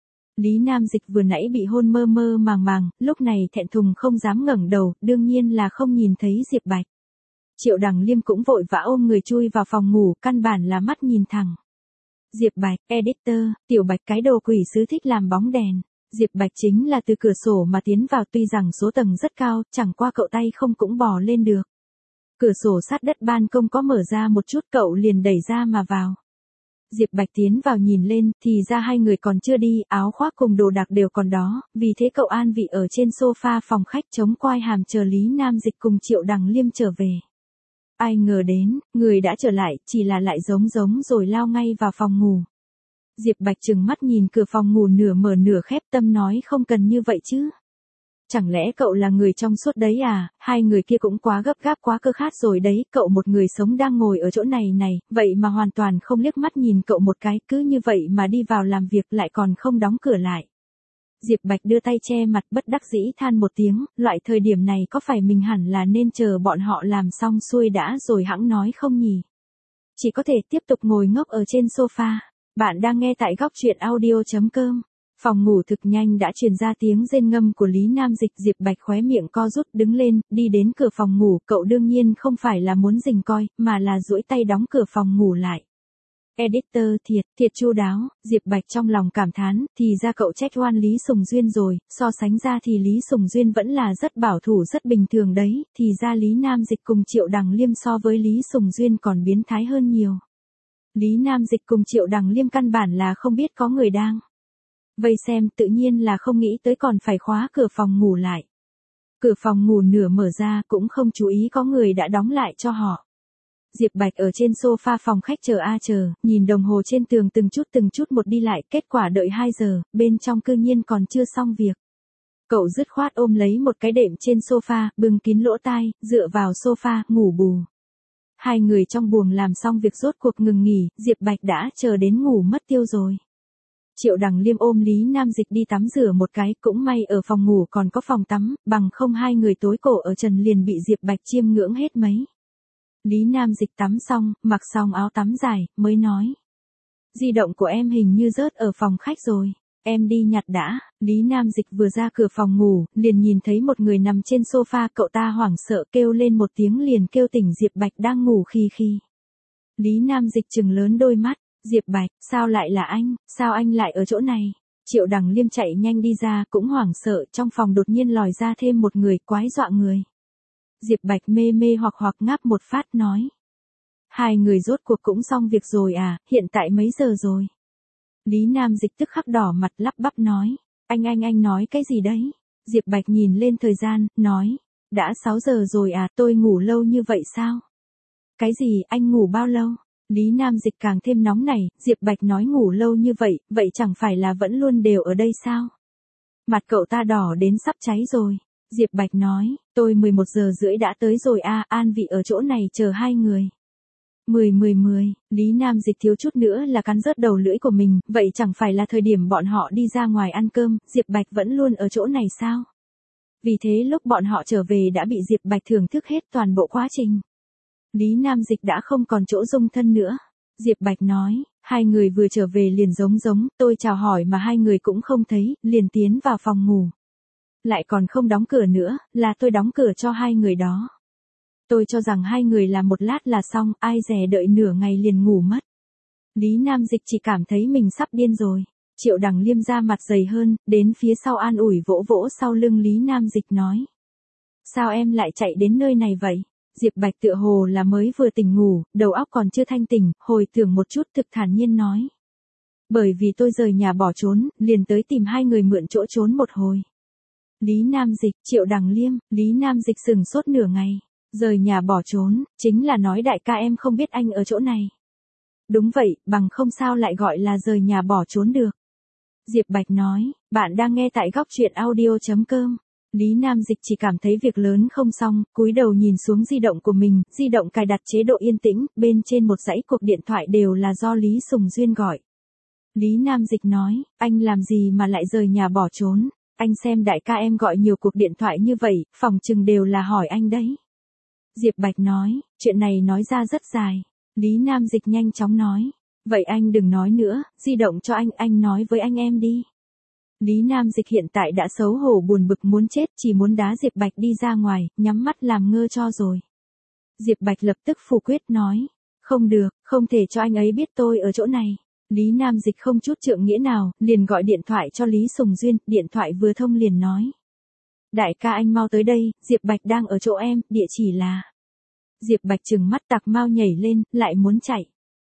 A: Lý Nam Dịch vừa nãy bị hôn mơ mơ màng màng, lúc này thẹn thùng không dám ngẩng đầu, đương nhiên là không nhìn thấy Diệp Bạch. Triệu Đằng Liêm cũng vội vã ôm người chui vào phòng ngủ, căn bản là mắt nhìn thẳng. Diệp Bạch, editor, Tiểu Bạch cái đồ quỷ sứ thích làm bóng đèn. Diệp Bạch chính là từ cửa sổ mà tiến vào, tuy rằng số tầng rất cao, chẳng qua cậu tay không cũng bò lên được. Cửa sổ sát đất ban công có mở ra một chút, cậu liền đẩy ra mà vào. Diệp Bạch tiến vào nhìn lên, thì ra hai người còn chưa đi, áo khoác cùng đồ đạc đều còn đó, vì thế cậu an vị ở trên sofa phòng khách chống quai hàm chờ Lý Nam Dịch cùng Triệu Đằng Liêm trở về. Ai ngờ đến, người đã trở lại, chỉ là lại giống giống rồi lao ngay vào phòng ngủ. Diệp Bạch trừng mắt nhìn cửa phòng ngủ nửa mở nửa khép, tâm nói không cần như vậy chứ. Chẳng lẽ cậu là người trong suốt đấy à, hai người kia cũng quá gấp gáp quá cơ khát rồi đấy, cậu một người sống đang ngồi ở chỗ này này, vậy mà hoàn toàn không liếc mắt nhìn cậu một cái, cứ như vậy mà đi vào làm việc lại còn không đóng cửa lại. Diệp Bạch đưa tay che mặt bất đắc dĩ than một tiếng, loại thời điểm này có phải mình hẳn là nên chờ bọn họ làm xong xuôi đã rồi hẵng nói không nhỉ? Chỉ có thể tiếp tục ngồi ngốc ở trên sofa. Bạn đang nghe tại góc truyện audio.com. Phòng ngủ thực nhanh đã truyền ra tiếng rên ngâm của Lý Nam Dịch. Diệp Bạch khóe miệng co rút đứng lên, đi đến cửa phòng ngủ, cậu đương nhiên không phải là muốn rình coi, mà là duỗi tay đóng cửa phòng ngủ lại. Editor thiệt, thiệt chu đáo, Diệp Bạch trong lòng cảm thán, thì ra cậu trách oan Lý Sùng Duyên rồi, so sánh ra thì Lý Sùng Duyên vẫn là rất bảo thủ rất bình thường đấy, thì ra Lý Nam Dịch cùng Triệu Đằng Liêm so với Lý Sùng Duyên còn biến thái hơn nhiều. Lý Nam Dịch cùng Triệu Đằng Liêm căn bản là không biết có người đang vây xem, tự nhiên là không nghĩ tới còn phải khóa cửa phòng ngủ lại. Cửa phòng ngủ nửa mở ra cũng không chú ý có người đã đóng lại cho họ. Diệp Bạch ở trên sofa phòng khách chờ a chờ, nhìn đồng hồ trên tường từng chút từng chút một đi lại, kết quả đợi hai giờ, bên trong cư nhiên còn chưa xong việc. Cậu dứt khoát ôm lấy một cái đệm trên sofa, bưng kín lỗ tai, dựa vào sofa, ngủ bù. Hai người trong buồng làm xong việc rốt cuộc ngừng nghỉ, Diệp Bạch đã chờ đến ngủ mất tiêu rồi. Triệu Đằng Liêm ôm Lý Nam Dịch đi tắm rửa một cái, cũng may ở phòng ngủ còn có phòng tắm, bằng không hai người tối cổ ở trần liền bị Diệp Bạch chiêm ngưỡng hết mấy. Lý Nam Dịch tắm xong, mặc xong áo tắm dài, mới nói. Di động của em hình như rớt ở phòng khách rồi, em đi nhặt đã. Lý Nam Dịch vừa ra cửa phòng ngủ, liền nhìn thấy một người nằm trên sofa, cậu ta hoảng sợ kêu lên một tiếng liền kêu tỉnh Diệp Bạch đang ngủ khi khi. Lý Nam Dịch trừng lớn đôi mắt, Diệp Bạch, sao lại là anh, sao anh lại ở chỗ này? Triệu Đằng Liêm chạy nhanh đi ra, cũng hoảng sợ, trong phòng đột nhiên lòi ra thêm một người, quái dọa người. Diệp Bạch mê mê hoặc hoặc ngáp một phát nói. Hai người rốt cuộc cũng xong việc rồi à, hiện tại mấy giờ rồi? Lý Nam Dịch tức khắc đỏ mặt lắp bắp nói. Anh anh anh nói cái gì đấy? Diệp Bạch nhìn lên thời gian, nói. Đã sáu giờ rồi à, tôi ngủ lâu như vậy sao? Cái gì, anh ngủ bao lâu? Lý Nam Dịch càng thêm nóng này, Diệp Bạch nói ngủ lâu như vậy, vậy chẳng phải là vẫn luôn đều ở đây sao? Mặt cậu ta đỏ đến sắp cháy rồi. Diệp Bạch nói, tôi mười một giờ rưỡi đã tới rồi a, An Vị ở chỗ này chờ hai người. Mười mười mười, Lý Nam Dịch thiếu chút nữa là cắn rớt đầu lưỡi của mình, vậy chẳng phải là thời điểm bọn họ đi ra ngoài ăn cơm, Diệp Bạch vẫn luôn ở chỗ này sao? Vì thế lúc bọn họ trở về đã bị Diệp Bạch thưởng thức hết toàn bộ quá trình. Lý Nam Dịch đã không còn chỗ dung thân nữa. Diệp Bạch nói, hai người vừa trở về liền giống giống, tôi chào hỏi mà hai người cũng không thấy, liền tiến vào phòng ngủ. Lại còn không đóng cửa nữa, là tôi đóng cửa cho hai người đó. Tôi cho rằng hai người làm một lát là xong, ai dè đợi nửa ngày liền ngủ mất. Lý Nam Dịch chỉ cảm thấy mình sắp điên rồi. Triệu Đằng Liêm ra mặt dày hơn, đến phía sau an ủi vỗ vỗ sau lưng Lý Nam Dịch nói. Sao em lại chạy đến nơi này vậy? Diệp Bạch tựa hồ là mới vừa tỉnh ngủ, đầu óc còn chưa thanh tỉnh, hồi tưởng một chút thực thản nhiên nói. Bởi vì tôi rời nhà bỏ trốn, liền tới tìm hai người mượn chỗ trốn một hồi. Lý Nam Dịch, Triệu Đằng Liêm, Lý Nam Dịch sừng sốt nửa ngày. Rời nhà bỏ trốn, chính là nói đại ca em không biết anh ở chỗ này. Đúng vậy, bằng không sao lại gọi là rời nhà bỏ trốn được. Diệp Bạch nói, bạn đang nghe tại góc truyện audio chấm com. Lý Nam Dịch chỉ cảm thấy việc lớn không xong, cúi đầu nhìn xuống di động của mình, di động cài đặt chế độ yên tĩnh, bên trên một dãy cuộc điện thoại đều là do Lý Sùng Duyên gọi. Lý Nam Dịch nói, anh làm gì mà lại rời nhà bỏ trốn, anh xem đại ca em gọi nhiều cuộc điện thoại như vậy, phòng chừng đều là hỏi anh đấy. Diệp Bạch nói, chuyện này nói ra rất dài. Lý Nam Dịch nhanh chóng nói, vậy anh đừng nói nữa, di động cho anh, anh nói với anh em đi. Lý Nam Dịch hiện tại đã xấu hổ buồn bực muốn chết, chỉ muốn đá Diệp Bạch đi ra ngoài, nhắm mắt làm ngơ cho rồi. Diệp Bạch lập tức phủ quyết nói, không được, không thể cho anh ấy biết tôi ở chỗ này. Lý Nam Dịch không chút trượng nghĩa nào, liền gọi điện thoại cho Lý Sùng Duyên, điện thoại vừa thông liền nói. Đại ca anh mau tới đây, Diệp Bạch đang ở chỗ em, địa chỉ là. Diệp Bạch trừng mắt tạc mau nhảy lên, lại muốn chạy.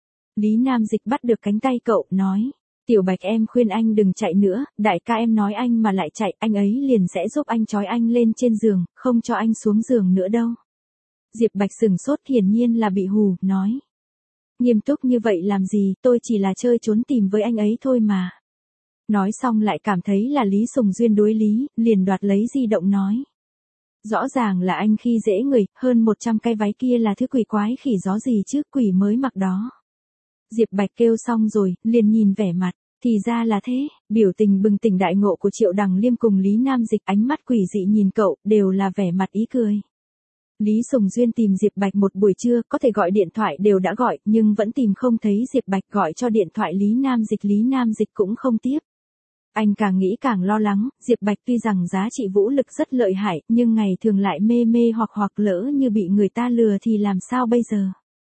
A: Lý Nam Dịch bắt được cánh tay cậu, nói. Tiểu Bạch em khuyên anh đừng chạy nữa, đại ca em nói anh mà lại chạy, anh ấy liền sẽ giúp anh trói anh lên trên giường, không cho anh xuống giường nữa đâu. Diệp Bạch sừng sốt hiển nhiên là bị hù, nói. Nghiêm túc như vậy làm gì, tôi chỉ là chơi trốn tìm với anh ấy thôi mà. Nói xong lại cảm thấy là Lý Sùng Duyên đối lý, liền đoạt lấy di động nói. Rõ ràng là anh khi dễ người, hơn một trăm cái váy kia là thứ quỷ quái khỉ gió gì chứ, quỷ mới mặc đó. Diệp Bạch kêu xong rồi, liền nhìn vẻ mặt, thì ra là thế, biểu tình bừng tỉnh đại ngộ của Triệu Đằng Liêm cùng Lý Nam Dịch, ánh mắt quỷ dị nhìn cậu, đều là vẻ mặt ý cười. Lý Sùng Duyên tìm Diệp Bạch một buổi trưa, có thể gọi điện thoại đều đã gọi, nhưng vẫn tìm không thấy Diệp Bạch, gọi cho điện thoại Lý Nam Dịch, Lý Nam Dịch cũng không tiếp. Anh càng nghĩ càng lo lắng, Diệp Bạch tuy rằng giá trị vũ lực rất lợi hại, nhưng ngày thường lại mê mê hoặc hoặc lỡ như bị người ta lừa thì làm sao bây giờ?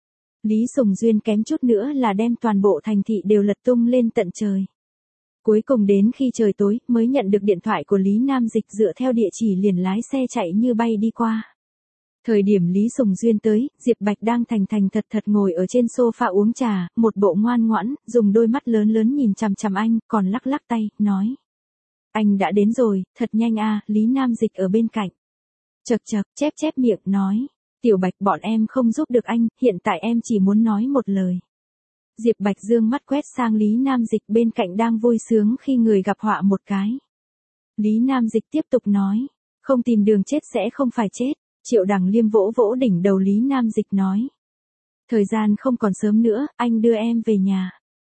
A: Lý Sùng Duyên kém chút nữa là đem toàn bộ thành thị đều lật tung lên tận trời. Cuối cùng đến khi trời tối, mới nhận được điện thoại của Lý Nam Dịch, dựa theo địa chỉ liền lái xe chạy như bay đi qua. Thời điểm Lý Sùng Duyên tới, Diệp Bạch đang thành thành thật thật ngồi ở trên sofa uống trà, một bộ ngoan ngoãn, dùng đôi mắt lớn lớn nhìn chằm chằm anh, còn lắc lắc tay, nói. Anh đã đến rồi, thật nhanh à, Lý Nam Dịch ở bên cạnh. Chật chật, chép chép miệng, nói. Tiểu Bạch bọn em không giúp được anh, hiện tại em chỉ muốn nói một lời. Diệp Bạch dương mắt quét sang Lý Nam Dịch bên cạnh đang vui sướng khi người gặp họa một cái. Lý Nam Dịch tiếp tục nói. Không tìm đường chết sẽ không phải chết. Triệu Đằng Liêm vỗ vỗ đỉnh đầu Lý Nam Dịch nói. Thời gian không còn sớm nữa, anh đưa em về nhà.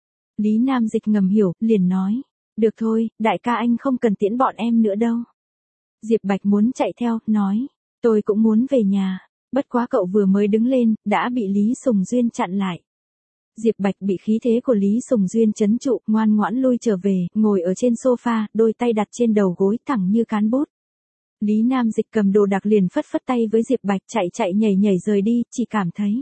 A: Lý Nam Dịch ngầm hiểu, liền nói. Được thôi, đại ca anh không cần tiễn bọn em nữa đâu. Diệp Bạch muốn chạy theo, nói. Tôi cũng muốn về nhà. Bất quá cậu vừa mới đứng lên, đã bị Lý Sùng Duyên chặn lại. Diệp Bạch bị khí thế của Lý Sùng Duyên trấn trụ, ngoan ngoãn lui trở về, ngồi ở trên sofa, đôi tay đặt trên đầu gối thẳng như cán bút. Lý Nam Dịch cầm đồ đạc liền phất phất tay với Diệp Bạch, chạy chạy nhảy nhảy rời đi, chỉ cảm thấy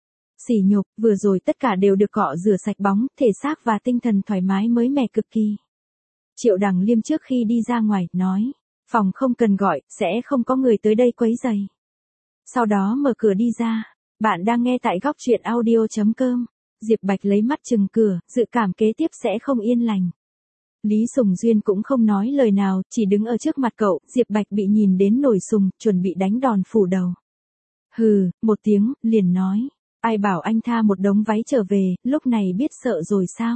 A: sỉ nhục, vừa rồi tất cả đều được cọ rửa sạch bóng, thể xác và tinh thần thoải mái mới mẻ cực kỳ. Triệu Đằng Liêm trước khi đi ra ngoài, nói, phòng không cần gọi, sẽ không có người tới đây quấy rầy. Sau đó mở cửa đi ra, bạn đang nghe tại góc truyện audio chấm com. Diệp Bạch lấy mắt chừng cửa, dự cảm kế tiếp sẽ không yên lành. Lý Sùng Duyên cũng không nói lời nào, chỉ đứng ở trước mặt cậu, Diệp Bạch bị nhìn đến nổi sùng, chuẩn bị đánh đòn phủ đầu. Hừ, một tiếng, liền nói, ai bảo anh tha một đống váy trở về, lúc này biết sợ rồi sao?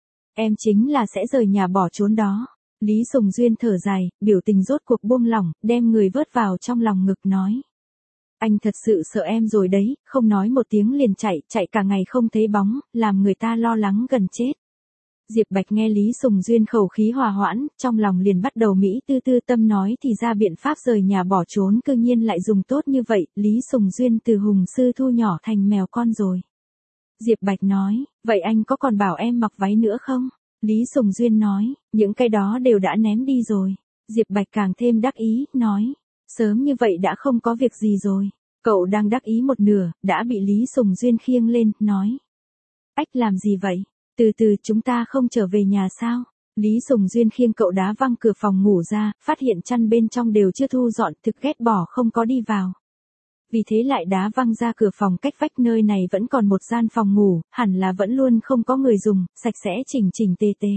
A: Em chính là sẽ rời nhà bỏ trốn đó. Lý Sùng Duyên thở dài, biểu tình rốt cuộc buông lỏng, đem người vớt vào trong lòng ngực nói. Anh thật sự sợ em rồi đấy, không nói một tiếng liền chạy, chạy cả ngày không thấy bóng, làm người ta lo lắng gần chết. Diệp Bạch nghe Lý Sùng Duyên khẩu khí hòa hoãn, trong lòng liền bắt đầu mỹ tư tư tâm nói thì ra biện pháp rời nhà bỏ trốn cư nhiên lại dùng tốt như vậy, Lý Sùng Duyên từ hùng sư thu nhỏ thành mèo con rồi. Diệp Bạch nói, vậy anh có còn bảo em mặc váy nữa không? Lý Sùng Duyên nói, những cái đó đều đã ném đi rồi. Diệp Bạch càng thêm đắc ý, nói, sớm như vậy đã không có việc gì rồi. Cậu đang đắc ý một nửa, đã bị Lý Sùng Duyên khiêng lên, nói. Ách làm gì vậy? Từ từ chúng ta không trở về nhà sao? Lý Sùng Duyên khiêng cậu đá văng cửa phòng ngủ ra, phát hiện chăn bên trong đều chưa thu dọn, thực ghét bỏ không có đi vào. Vì thế lại đá văng ra cửa phòng cách vách, nơi này vẫn còn một gian phòng ngủ, hẳn là vẫn luôn không có người dùng, sạch sẽ chỉnh chỉnh tề tề.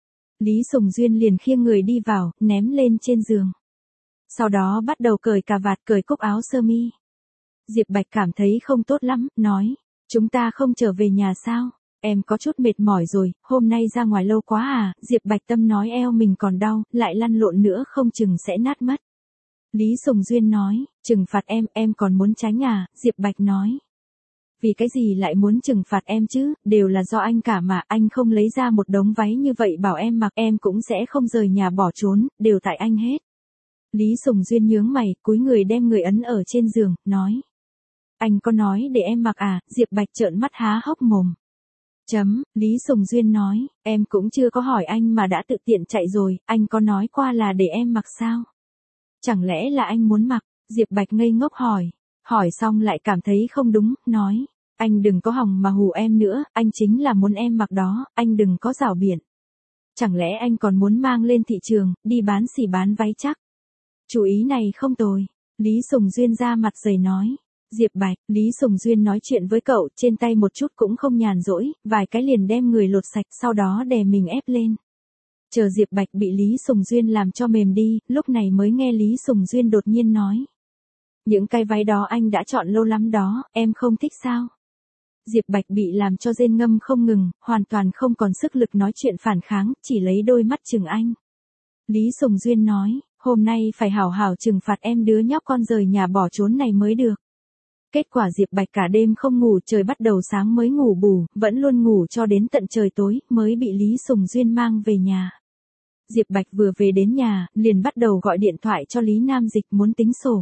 A: Lý Sùng Duyên liền khiêng người đi vào, ném lên trên giường. Sau đó bắt đầu cởi cà vạt, cởi cúc áo sơ mi. Diệp Bạch cảm thấy không tốt lắm, nói, chúng ta không trở về nhà sao? Em có chút mệt mỏi rồi, hôm nay ra ngoài lâu quá à? Diệp Bạch tâm nói eo mình còn đau, lại lăn lộn nữa không chừng sẽ nát mất. Lý Sùng Duyên nói, trừng phạt em, em còn muốn tránh à? Diệp Bạch nói, vì cái gì lại muốn trừng phạt em chứ, đều là do anh cả mà, anh không lấy ra một đống váy như vậy bảo em mặc, em cũng sẽ không rời nhà bỏ trốn, đều tại anh hết. Lý Sùng Duyên nhướng mày, cúi người đem người ấn ở trên giường, nói, anh có nói để em mặc à? Diệp Bạch trợn mắt há hốc mồm. Chấm, Lý Sùng Duyên nói, em cũng chưa có hỏi anh mà đã tự tiện chạy rồi, anh có nói qua là để em mặc sao? Chẳng lẽ là anh muốn mặc? Diệp Bạch ngây ngốc hỏi, hỏi xong lại cảm thấy không đúng, nói, anh đừng có hòng mà hù em nữa, anh chính là muốn em mặc đó, anh đừng có giảo biện. Chẳng lẽ anh còn muốn mang lên thị trường, đi bán xỉ bán váy chắc? Chủ ý này không tồi. Lý Sùng Duyên ra mặt dày nói. Diệp Bạch, Lý Sùng Duyên nói chuyện với cậu, trên tay một chút cũng không nhàn rỗi, vài cái liền đem người lột sạch, sau đó đè mình ép lên. Chờ Diệp Bạch bị Lý Sùng Duyên làm cho mềm đi, lúc này mới nghe Lý Sùng Duyên đột nhiên nói. Những cái váy đó anh đã chọn lâu lắm đó, em không thích sao? Diệp Bạch bị làm cho rên ngâm không ngừng, hoàn toàn không còn sức lực nói chuyện phản kháng, chỉ lấy đôi mắt chừng anh. Lý Sùng Duyên nói, hôm nay phải hảo hảo trừng phạt em đứa nhóc con rời nhà bỏ trốn này mới được. Kết quả Diệp Bạch cả đêm không ngủ, trời bắt đầu sáng mới ngủ bù, vẫn luôn ngủ cho đến tận trời tối, mới bị Lý Sùng Duyên mang về nhà. Diệp Bạch vừa về đến nhà, liền bắt đầu gọi điện thoại cho Lý Nam Dịch muốn tính sổ.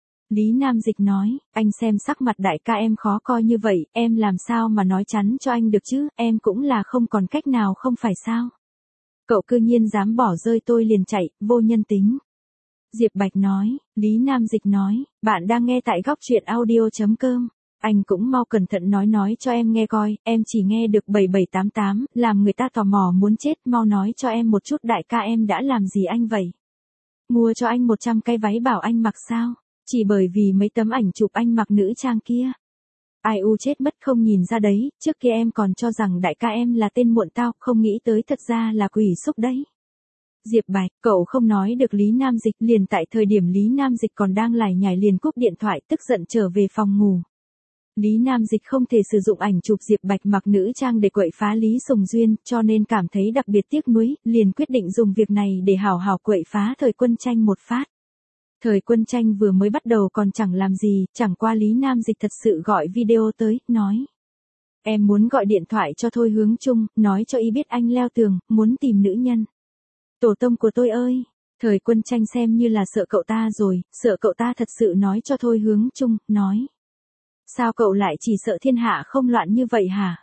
A: Lý Nam Dịch nói, anh xem sắc mặt đại ca em khó coi như vậy, em làm sao mà nói chắn cho anh được chứ, em cũng là không còn cách nào không phải sao. Cậu cư nhiên dám bỏ rơi tôi liền chạy, vô nhân tính. Diệp Bạch nói, Lý Nam Dịch nói, bạn đang nghe tại góc truyện audio chấm com. Anh cũng mau cẩn thận nói nói cho em nghe coi, em chỉ nghe được bảy bảy tám tám, làm người ta tò mò muốn chết, mau nói cho em một chút đại ca em đã làm gì anh vậy. Mua cho anh một trăm cái váy bảo anh mặc sao, chỉ bởi vì mấy tấm ảnh chụp anh mặc nữ trang kia. Ai u chết mất không nhìn ra đấy, trước kia em còn cho rằng đại ca em là tên muộn tao, không nghĩ tới thật ra là quỷ xúc đấy. Diệp Bạch, cậu không nói được Lý Nam Dịch, liền tại thời điểm Lý Nam Dịch còn đang lải nhải liền cúp điện thoại, tức giận trở về phòng ngủ. Lý Nam Dịch không thể sử dụng ảnh chụp Diệp Bạch mặc nữ trang để quậy phá Lý Sùng Duyên, cho nên cảm thấy đặc biệt tiếc nuối, liền quyết định dùng việc này để hảo hảo quậy phá Thời Quân Tranh một phát. Thời Quân Tranh vừa mới bắt đầu còn chẳng làm gì, chẳng qua Lý Nam Dịch thật sự gọi video tới, nói. Em muốn gọi điện thoại cho Thôi Hướng Trung, nói cho y biết anh leo tường, muốn tìm nữ nhân. Tổ tông của tôi ơi! Thời Quân Tranh xem như là sợ cậu ta rồi, sợ cậu ta thật sự nói cho Thôi Hướng Trung, nói. Sao cậu lại chỉ sợ thiên hạ không loạn như vậy hả?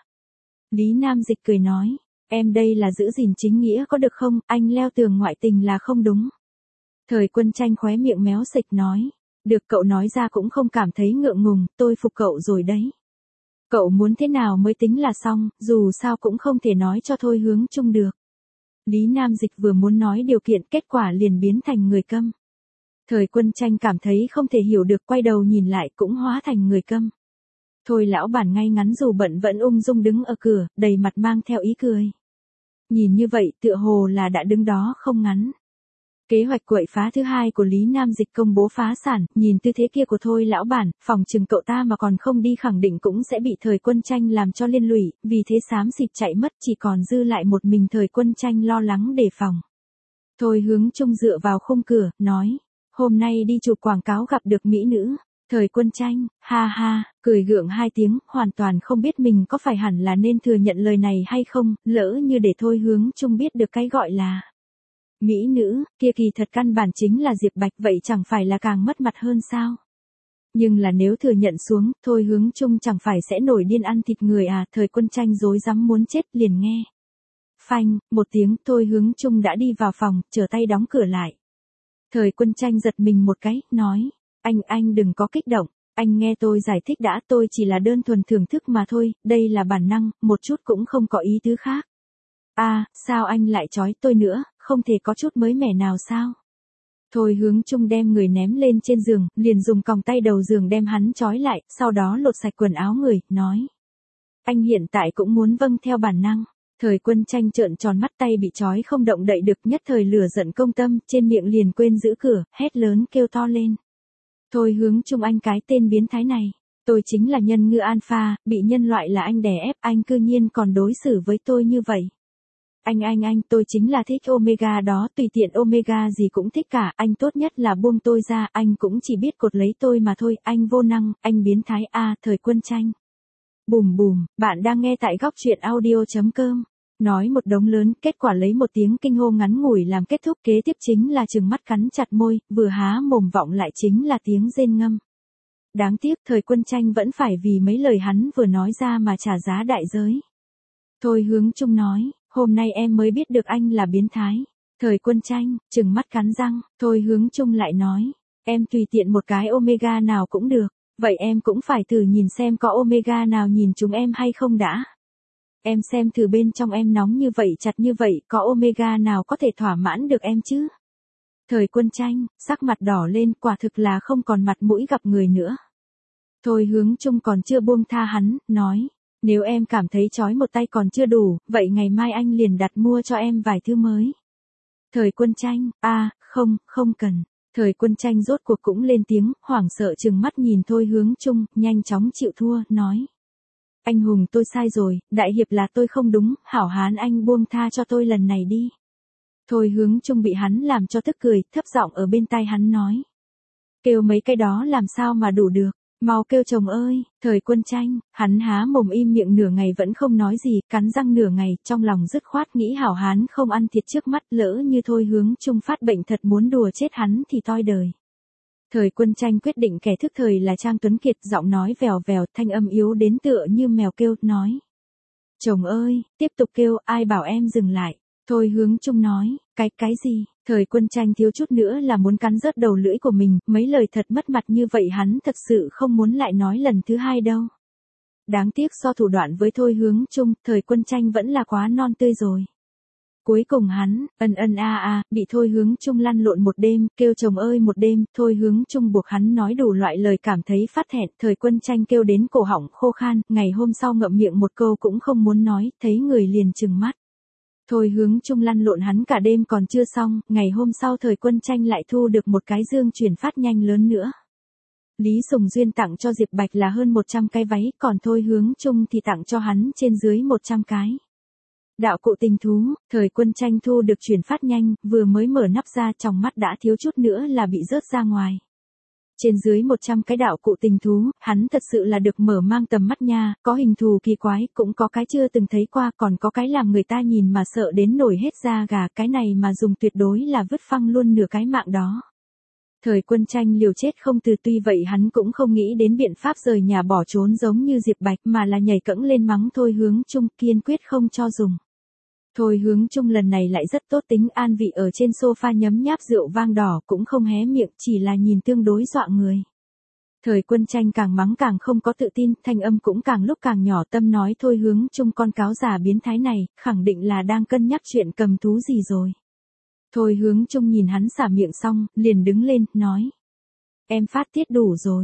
A: Lý Nam Dịch cười nói, em đây là giữ gìn chính nghĩa có được không, anh leo tường ngoại tình là không đúng. Thời Quân Tranh khóe miệng méo xịch nói, được cậu nói ra cũng không cảm thấy ngượng ngùng, tôi phục cậu rồi đấy. Cậu muốn thế nào mới tính là xong, dù sao cũng không thể nói cho Thôi Hướng Trung được. Lý Nam Dịch vừa muốn nói điều kiện, kết quả liền biến thành người câm. Thời Quân Tranh cảm thấy không thể hiểu được, quay đầu nhìn lại cũng hóa thành người câm. Thôi lão bản ngay ngắn dù bận vẫn ung dung đứng ở cửa, đầy mặt mang theo ý cười. Nhìn như vậy tựa hồ là đã đứng đó không ngắn. Kế hoạch quậy phá thứ hai của Lý Nam Dịch công bố phá sản, nhìn tư thế kia của Thôi lão bản, phòng chừng cậu ta mà còn không đi khẳng định cũng sẽ bị Thời Quân Tranh làm cho liên lụy, vì thế xám xịt chạy mất, chỉ còn dư lại một mình Thời Quân Tranh lo lắng đề phòng. Thôi Hướng Trung dựa vào khung cửa, nói, hôm nay đi chụp quảng cáo gặp được mỹ nữ. Thời Quân Tranh, ha ha, cười gượng hai tiếng, hoàn toàn không biết mình có phải hẳn là nên thừa nhận lời này hay không, lỡ như để Thôi Hướng Trung biết được cái gọi là mỹ nữ, kia kỳ thật căn bản chính là Diệp Bạch, vậy chẳng phải là càng mất mặt hơn sao? Nhưng là nếu thừa nhận xuống, Thôi Hướng Trung chẳng phải sẽ nổi điên ăn thịt người à? Thời Quân Tranh rối rắm muốn chết, liền nghe. Phanh, một tiếng, Thôi Hướng Trung đã đi vào phòng, trở tay đóng cửa lại. Thời Quân Tranh giật mình một cái, nói, anh anh đừng có kích động, anh nghe tôi giải thích đã, tôi chỉ là đơn thuần thưởng thức mà thôi, đây là bản năng, một chút cũng không có ý tứ khác. À, sao anh lại trói tôi nữa, không thể có chút mới mẻ nào sao? Thôi Hướng Trung đem người ném lên trên giường, liền dùng còng tay đầu giường đem hắn trói lại, sau đó lột sạch quần áo người, nói. Anh hiện tại cũng muốn vâng theo bản năng. Thời Quân Tranh trợn tròn mắt, tay bị trói không động đậy được, nhất thời lửa giận công tâm, trên miệng liền quên giữ cửa, hét lớn kêu to lên. Thôi Hướng Trung, anh cái tên biến thái này, tôi chính là nhân ngư alpha, bị nhân loại là anh đè ép, anh cư nhiên còn đối xử với tôi như vậy. Anh anh anh, tôi chính là thích Omega đó, tùy tiện Omega gì cũng thích cả, anh tốt nhất là buông tôi ra, anh cũng chỉ biết cột lấy tôi mà thôi, anh vô năng, anh biến thái a. À, Thời Quân Tranh. Bùm bùm, bạn đang nghe tại góc truyện audio chấm com. Nói một đống lớn, kết quả lấy một tiếng kinh hô ngắn ngủi làm kết thúc, kế tiếp chính là trừng mắt cắn chặt môi, vừa há mồm vọng lại chính là tiếng rên ngâm. Đáng tiếc Thời Quân Tranh vẫn phải vì mấy lời hắn vừa nói ra mà trả giá đại giới. Thôi Hướng Trung nói, hôm nay em mới biết được anh là biến thái. Thời Quân Tranh, trừng mắt cắn răng, Thôi Hướng Trung lại nói, em tùy tiện một cái Omega nào cũng được, vậy em cũng phải thử nhìn xem có Omega nào nhìn chúng em hay không đã. Em xem thử bên trong em nóng như vậy chặt như vậy, có Omega nào có thể thỏa mãn được em chứ? Thời Quân Tranh, sắc mặt đỏ lên, quả thực là không còn mặt mũi gặp người nữa. Thôi Hướng Trung còn chưa buông tha hắn, nói, nếu em cảm thấy trói một tay còn chưa đủ, vậy ngày mai anh liền đặt mua cho em vài thứ mới. Thời Quân Tranh, a à, không, không cần. Thời Quân Tranh rốt cuộc cũng lên tiếng, hoảng sợ trừng mắt nhìn Thôi Hướng Trung, nhanh chóng chịu thua, nói. Anh hùng tôi sai rồi, đại hiệp là tôi không đúng, hảo hán anh buông tha cho tôi lần này đi. Thôi Hướng Trung bị hắn làm cho tức cười, thấp giọng ở bên tai hắn nói. Kêu mấy cái đó làm sao mà đủ được, mau kêu chồng ơi. Thời Quân Tranh, hắn há mồm im miệng nửa ngày vẫn không nói gì, cắn răng nửa ngày, trong lòng dứt khoát nghĩ hảo hán không ăn thịt trước mắt, lỡ như Thôi Hướng Trung phát bệnh thật muốn đùa chết hắn thì toi đời. Thời Quân Tranh quyết định kẻ thức thời là Trang Tuấn Kiệt, giọng nói vèo vèo, thanh âm yếu đến tựa như mèo kêu, nói. Chồng ơi, tiếp tục kêu, ai bảo em dừng lại. Thôi Hướng Trung nói, cái, cái gì? Thời Quân Tranh thiếu chút nữa là muốn cắn rớt đầu lưỡi của mình, mấy lời thật mất mặt như vậy hắn thật sự không muốn lại nói lần thứ hai đâu. Đáng tiếc so thủ đoạn với Thôi Hướng Trung, Thời Quân Tranh vẫn là quá non tươi rồi. Cuối cùng hắn, ân ân a a, bị Thôi Hướng Trung lăn lộn một đêm, kêu chồng ơi một đêm, Thôi Hướng Trung buộc hắn nói đủ loại lời cảm thấy phát thẹn, Thời Quân Tranh kêu đến cổ họng khô khan, ngày hôm sau ngậm miệng một câu cũng không muốn nói, thấy người liền trừng mắt. Thôi Hướng Trung lăn lộn hắn cả đêm còn chưa xong, ngày hôm sau Thời Quân Tranh lại thu được một cái dương chuyển phát nhanh lớn nữa. Lý Sùng Duyên tặng cho Diệp Bạch là hơn một trăm cái váy, còn Thôi Hướng Trung thì tặng cho hắn trên dưới một trăm cái. Đạo cụ tình thú, Thời Quân Tranh thu được chuyển phát nhanh, vừa mới mở nắp ra trong mắt đã thiếu chút nữa là bị rớt ra ngoài. Trên dưới một trăm cái đạo cụ tình thú, hắn thật sự là được mở mang tầm mắt nha, có hình thù kỳ quái, cũng có cái chưa từng thấy qua, còn có cái làm người ta nhìn mà sợ đến nổi hết da gà, cái này mà dùng tuyệt đối là vứt phăng luôn nửa cái mạng đó. Thời Quân Tranh liều chết không từ, tuy vậy hắn cũng không nghĩ đến biện pháp rời nhà bỏ trốn giống như Diệp Bạch mà là nhảy cẫng lên mắng Thôi Hướng Trung, kiên quyết không cho dùng. Thôi Hướng Trung lần này lại rất tốt tính, an vị ở trên sofa nhấm nháp rượu vang đỏ, cũng không hé miệng, chỉ là nhìn tương đối dọa người. Thời Quân Tranh càng mắng càng không có tự tin, thanh âm cũng càng lúc càng nhỏ, tâm nói Thôi Hướng Trung con cáo già biến thái này, khẳng định là đang cân nhắc chuyện cầm thú gì rồi. Thôi Hướng Trung nhìn hắn xả miệng xong, liền đứng lên, nói. Em phát tiết đủ rồi.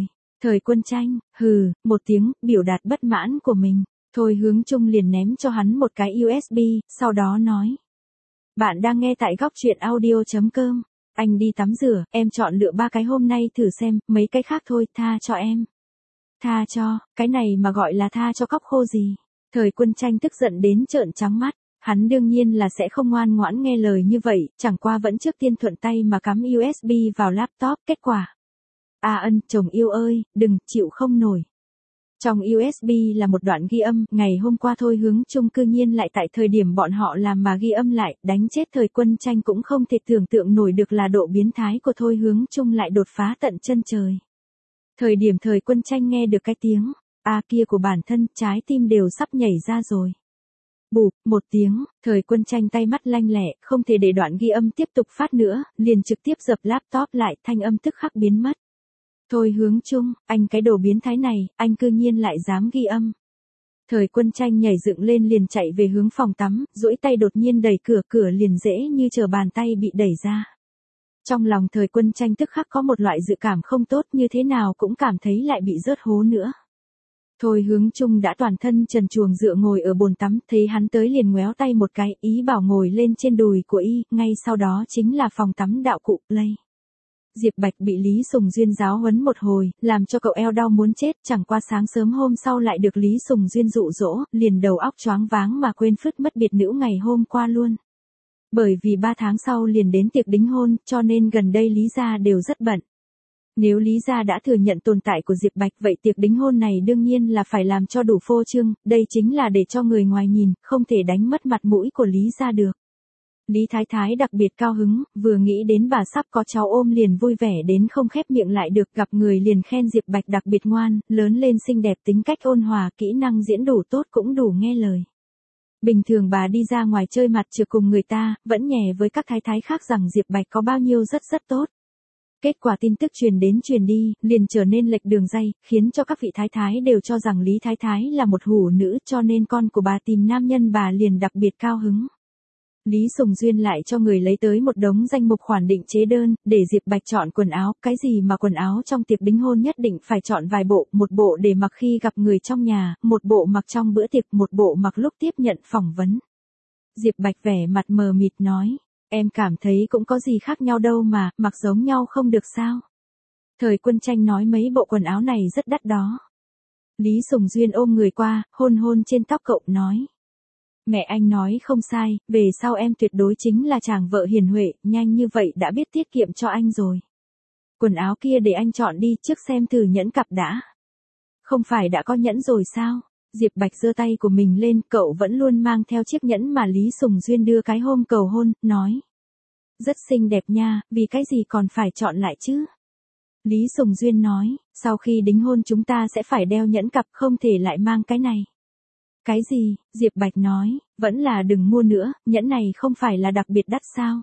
A: Thời Quân Tranh, hừ, một tiếng, biểu đạt bất mãn của mình. Thôi Hướng Trung liền ném cho hắn một cái u ét bê, sau đó nói. Bạn đang nghe tại góc truyện audio.com. Anh đi tắm rửa, em chọn lựa ba cái hôm nay thử xem, mấy cái khác thôi, tha cho em. Tha cho, cái này mà gọi là tha cho cóc khô gì. Thời Quân Tranh tức giận đến trợn trắng mắt. Hắn đương nhiên là sẽ không ngoan ngoãn nghe lời như vậy, chẳng qua vẫn trước tiên thuận tay mà cắm u ét bê vào laptop, kết quả. À ân, chồng yêu ơi, đừng, chịu không nổi. Trong u ét bê là một đoạn ghi âm, ngày hôm qua Thôi Hướng Trung cư nhiên lại tại thời điểm bọn họ làm mà ghi âm lại, đánh chết Thời Quân Tranh cũng không thể tưởng tượng nổi được là độ biến thái của Thôi Hướng Trung lại đột phá tận chân trời. Thời điểm Thời Quân Tranh nghe được cái tiếng, a kia của bản thân, trái tim đều sắp nhảy ra rồi. Bụp, một tiếng, Thời Quân Tranh tay mắt lanh lẹ, không thể để đoạn ghi âm tiếp tục phát nữa, liền trực tiếp dập laptop lại, thanh âm tức khắc biến mất. Thôi Hướng Trung, anh cái đồ biến thái này, anh cư nhiên lại dám ghi âm. Thời Quân Tranh nhảy dựng lên liền chạy về hướng phòng tắm, duỗi tay đột nhiên đẩy cửa, cửa liền dễ như chờ bàn tay bị đẩy ra. Trong lòng Thời Quân Tranh tức khắc có một loại dự cảm không tốt, như thế nào cũng cảm thấy lại bị rớt hố nữa. Thôi Hướng Trung đã toàn thân trần truồng dựa ngồi ở bồn tắm, thấy hắn tới liền ngoéo tay một cái, ý bảo ngồi lên trên đùi của y, ngay sau đó chính là phòng tắm đạo cụ, play. Diệp Bạch bị Lý Sùng Duyên giáo huấn một hồi, làm cho cậu eo đau muốn chết, chẳng qua sáng sớm hôm sau lại được Lý Sùng Duyên dụ dỗ, liền đầu óc choáng váng mà quên phứt mất biệt nữ ngày hôm qua luôn. Bởi vì ba tháng sau liền đến tiệc đính hôn, cho nên gần đây Lý gia đều rất bận. Nếu Lý gia đã thừa nhận tồn tại của Diệp Bạch vậy tiệc đính hôn này đương nhiên là phải làm cho đủ phô trương, đây chính là để cho người ngoài nhìn, không thể đánh mất mặt mũi của Lý gia được. Lý Thái Thái đặc biệt cao hứng, vừa nghĩ đến bà sắp có cháu ôm liền vui vẻ đến không khép miệng lại được, gặp người liền khen Diệp Bạch đặc biệt ngoan, lớn lên xinh đẹp, tính cách ôn hòa, kỹ năng diễn đủ tốt cũng đủ nghe lời. Bình thường bà đi ra ngoài chơi mặt trược cùng người ta, vẫn nhè với các thái thái khác rằng Diệp Bạch có bao nhiêu rất rất tốt. Kết quả tin tức truyền đến truyền đi, liền trở nên lệch đường ray, khiến cho các vị thái thái đều cho rằng Lý Thái Thái là một hủ nữ, cho nên con của bà tìm nam nhân bà liền đặc biệt cao hứng. Lý Sùng Duyên lại cho người lấy tới một đống danh mục khoản định chế đơn, để Diệp Bạch chọn quần áo, cái gì mà quần áo trong tiệc đính hôn nhất định phải chọn vài bộ, một bộ để mặc khi gặp người trong nhà, một bộ mặc trong bữa tiệc, một bộ mặc lúc tiếp nhận phỏng vấn. Diệp Bạch vẻ mặt mờ mịt nói, em cảm thấy cũng có gì khác nhau đâu mà, mặc giống nhau không được sao. Thời Quân Tranh nói mấy bộ quần áo này rất đắt đó. Lý Sùng Duyên ôm người qua, hôn hôn trên tóc cậu nói. Mẹ anh nói không sai, về sau em tuyệt đối chính là chàng vợ hiền huệ, nhanh như vậy đã biết tiết kiệm cho anh rồi. Quần áo kia để anh chọn đi, trước xem thử nhẫn cặp đã. Không phải đã có nhẫn rồi sao? Diệp Bạch giơ tay của mình lên, cậu vẫn luôn mang theo chiếc nhẫn mà Lý Sùng Duyên đưa cái hôm cầu hôn, nói. Rất xinh đẹp nha, vì cái gì còn phải chọn lại chứ? Lý Sùng Duyên nói, sau khi đính hôn chúng ta sẽ phải đeo nhẫn cặp, không thể lại mang cái này. Cái gì? Diệp Bạch nói, vẫn là đừng mua nữa, nhẫn này không phải là đặc biệt đắt sao?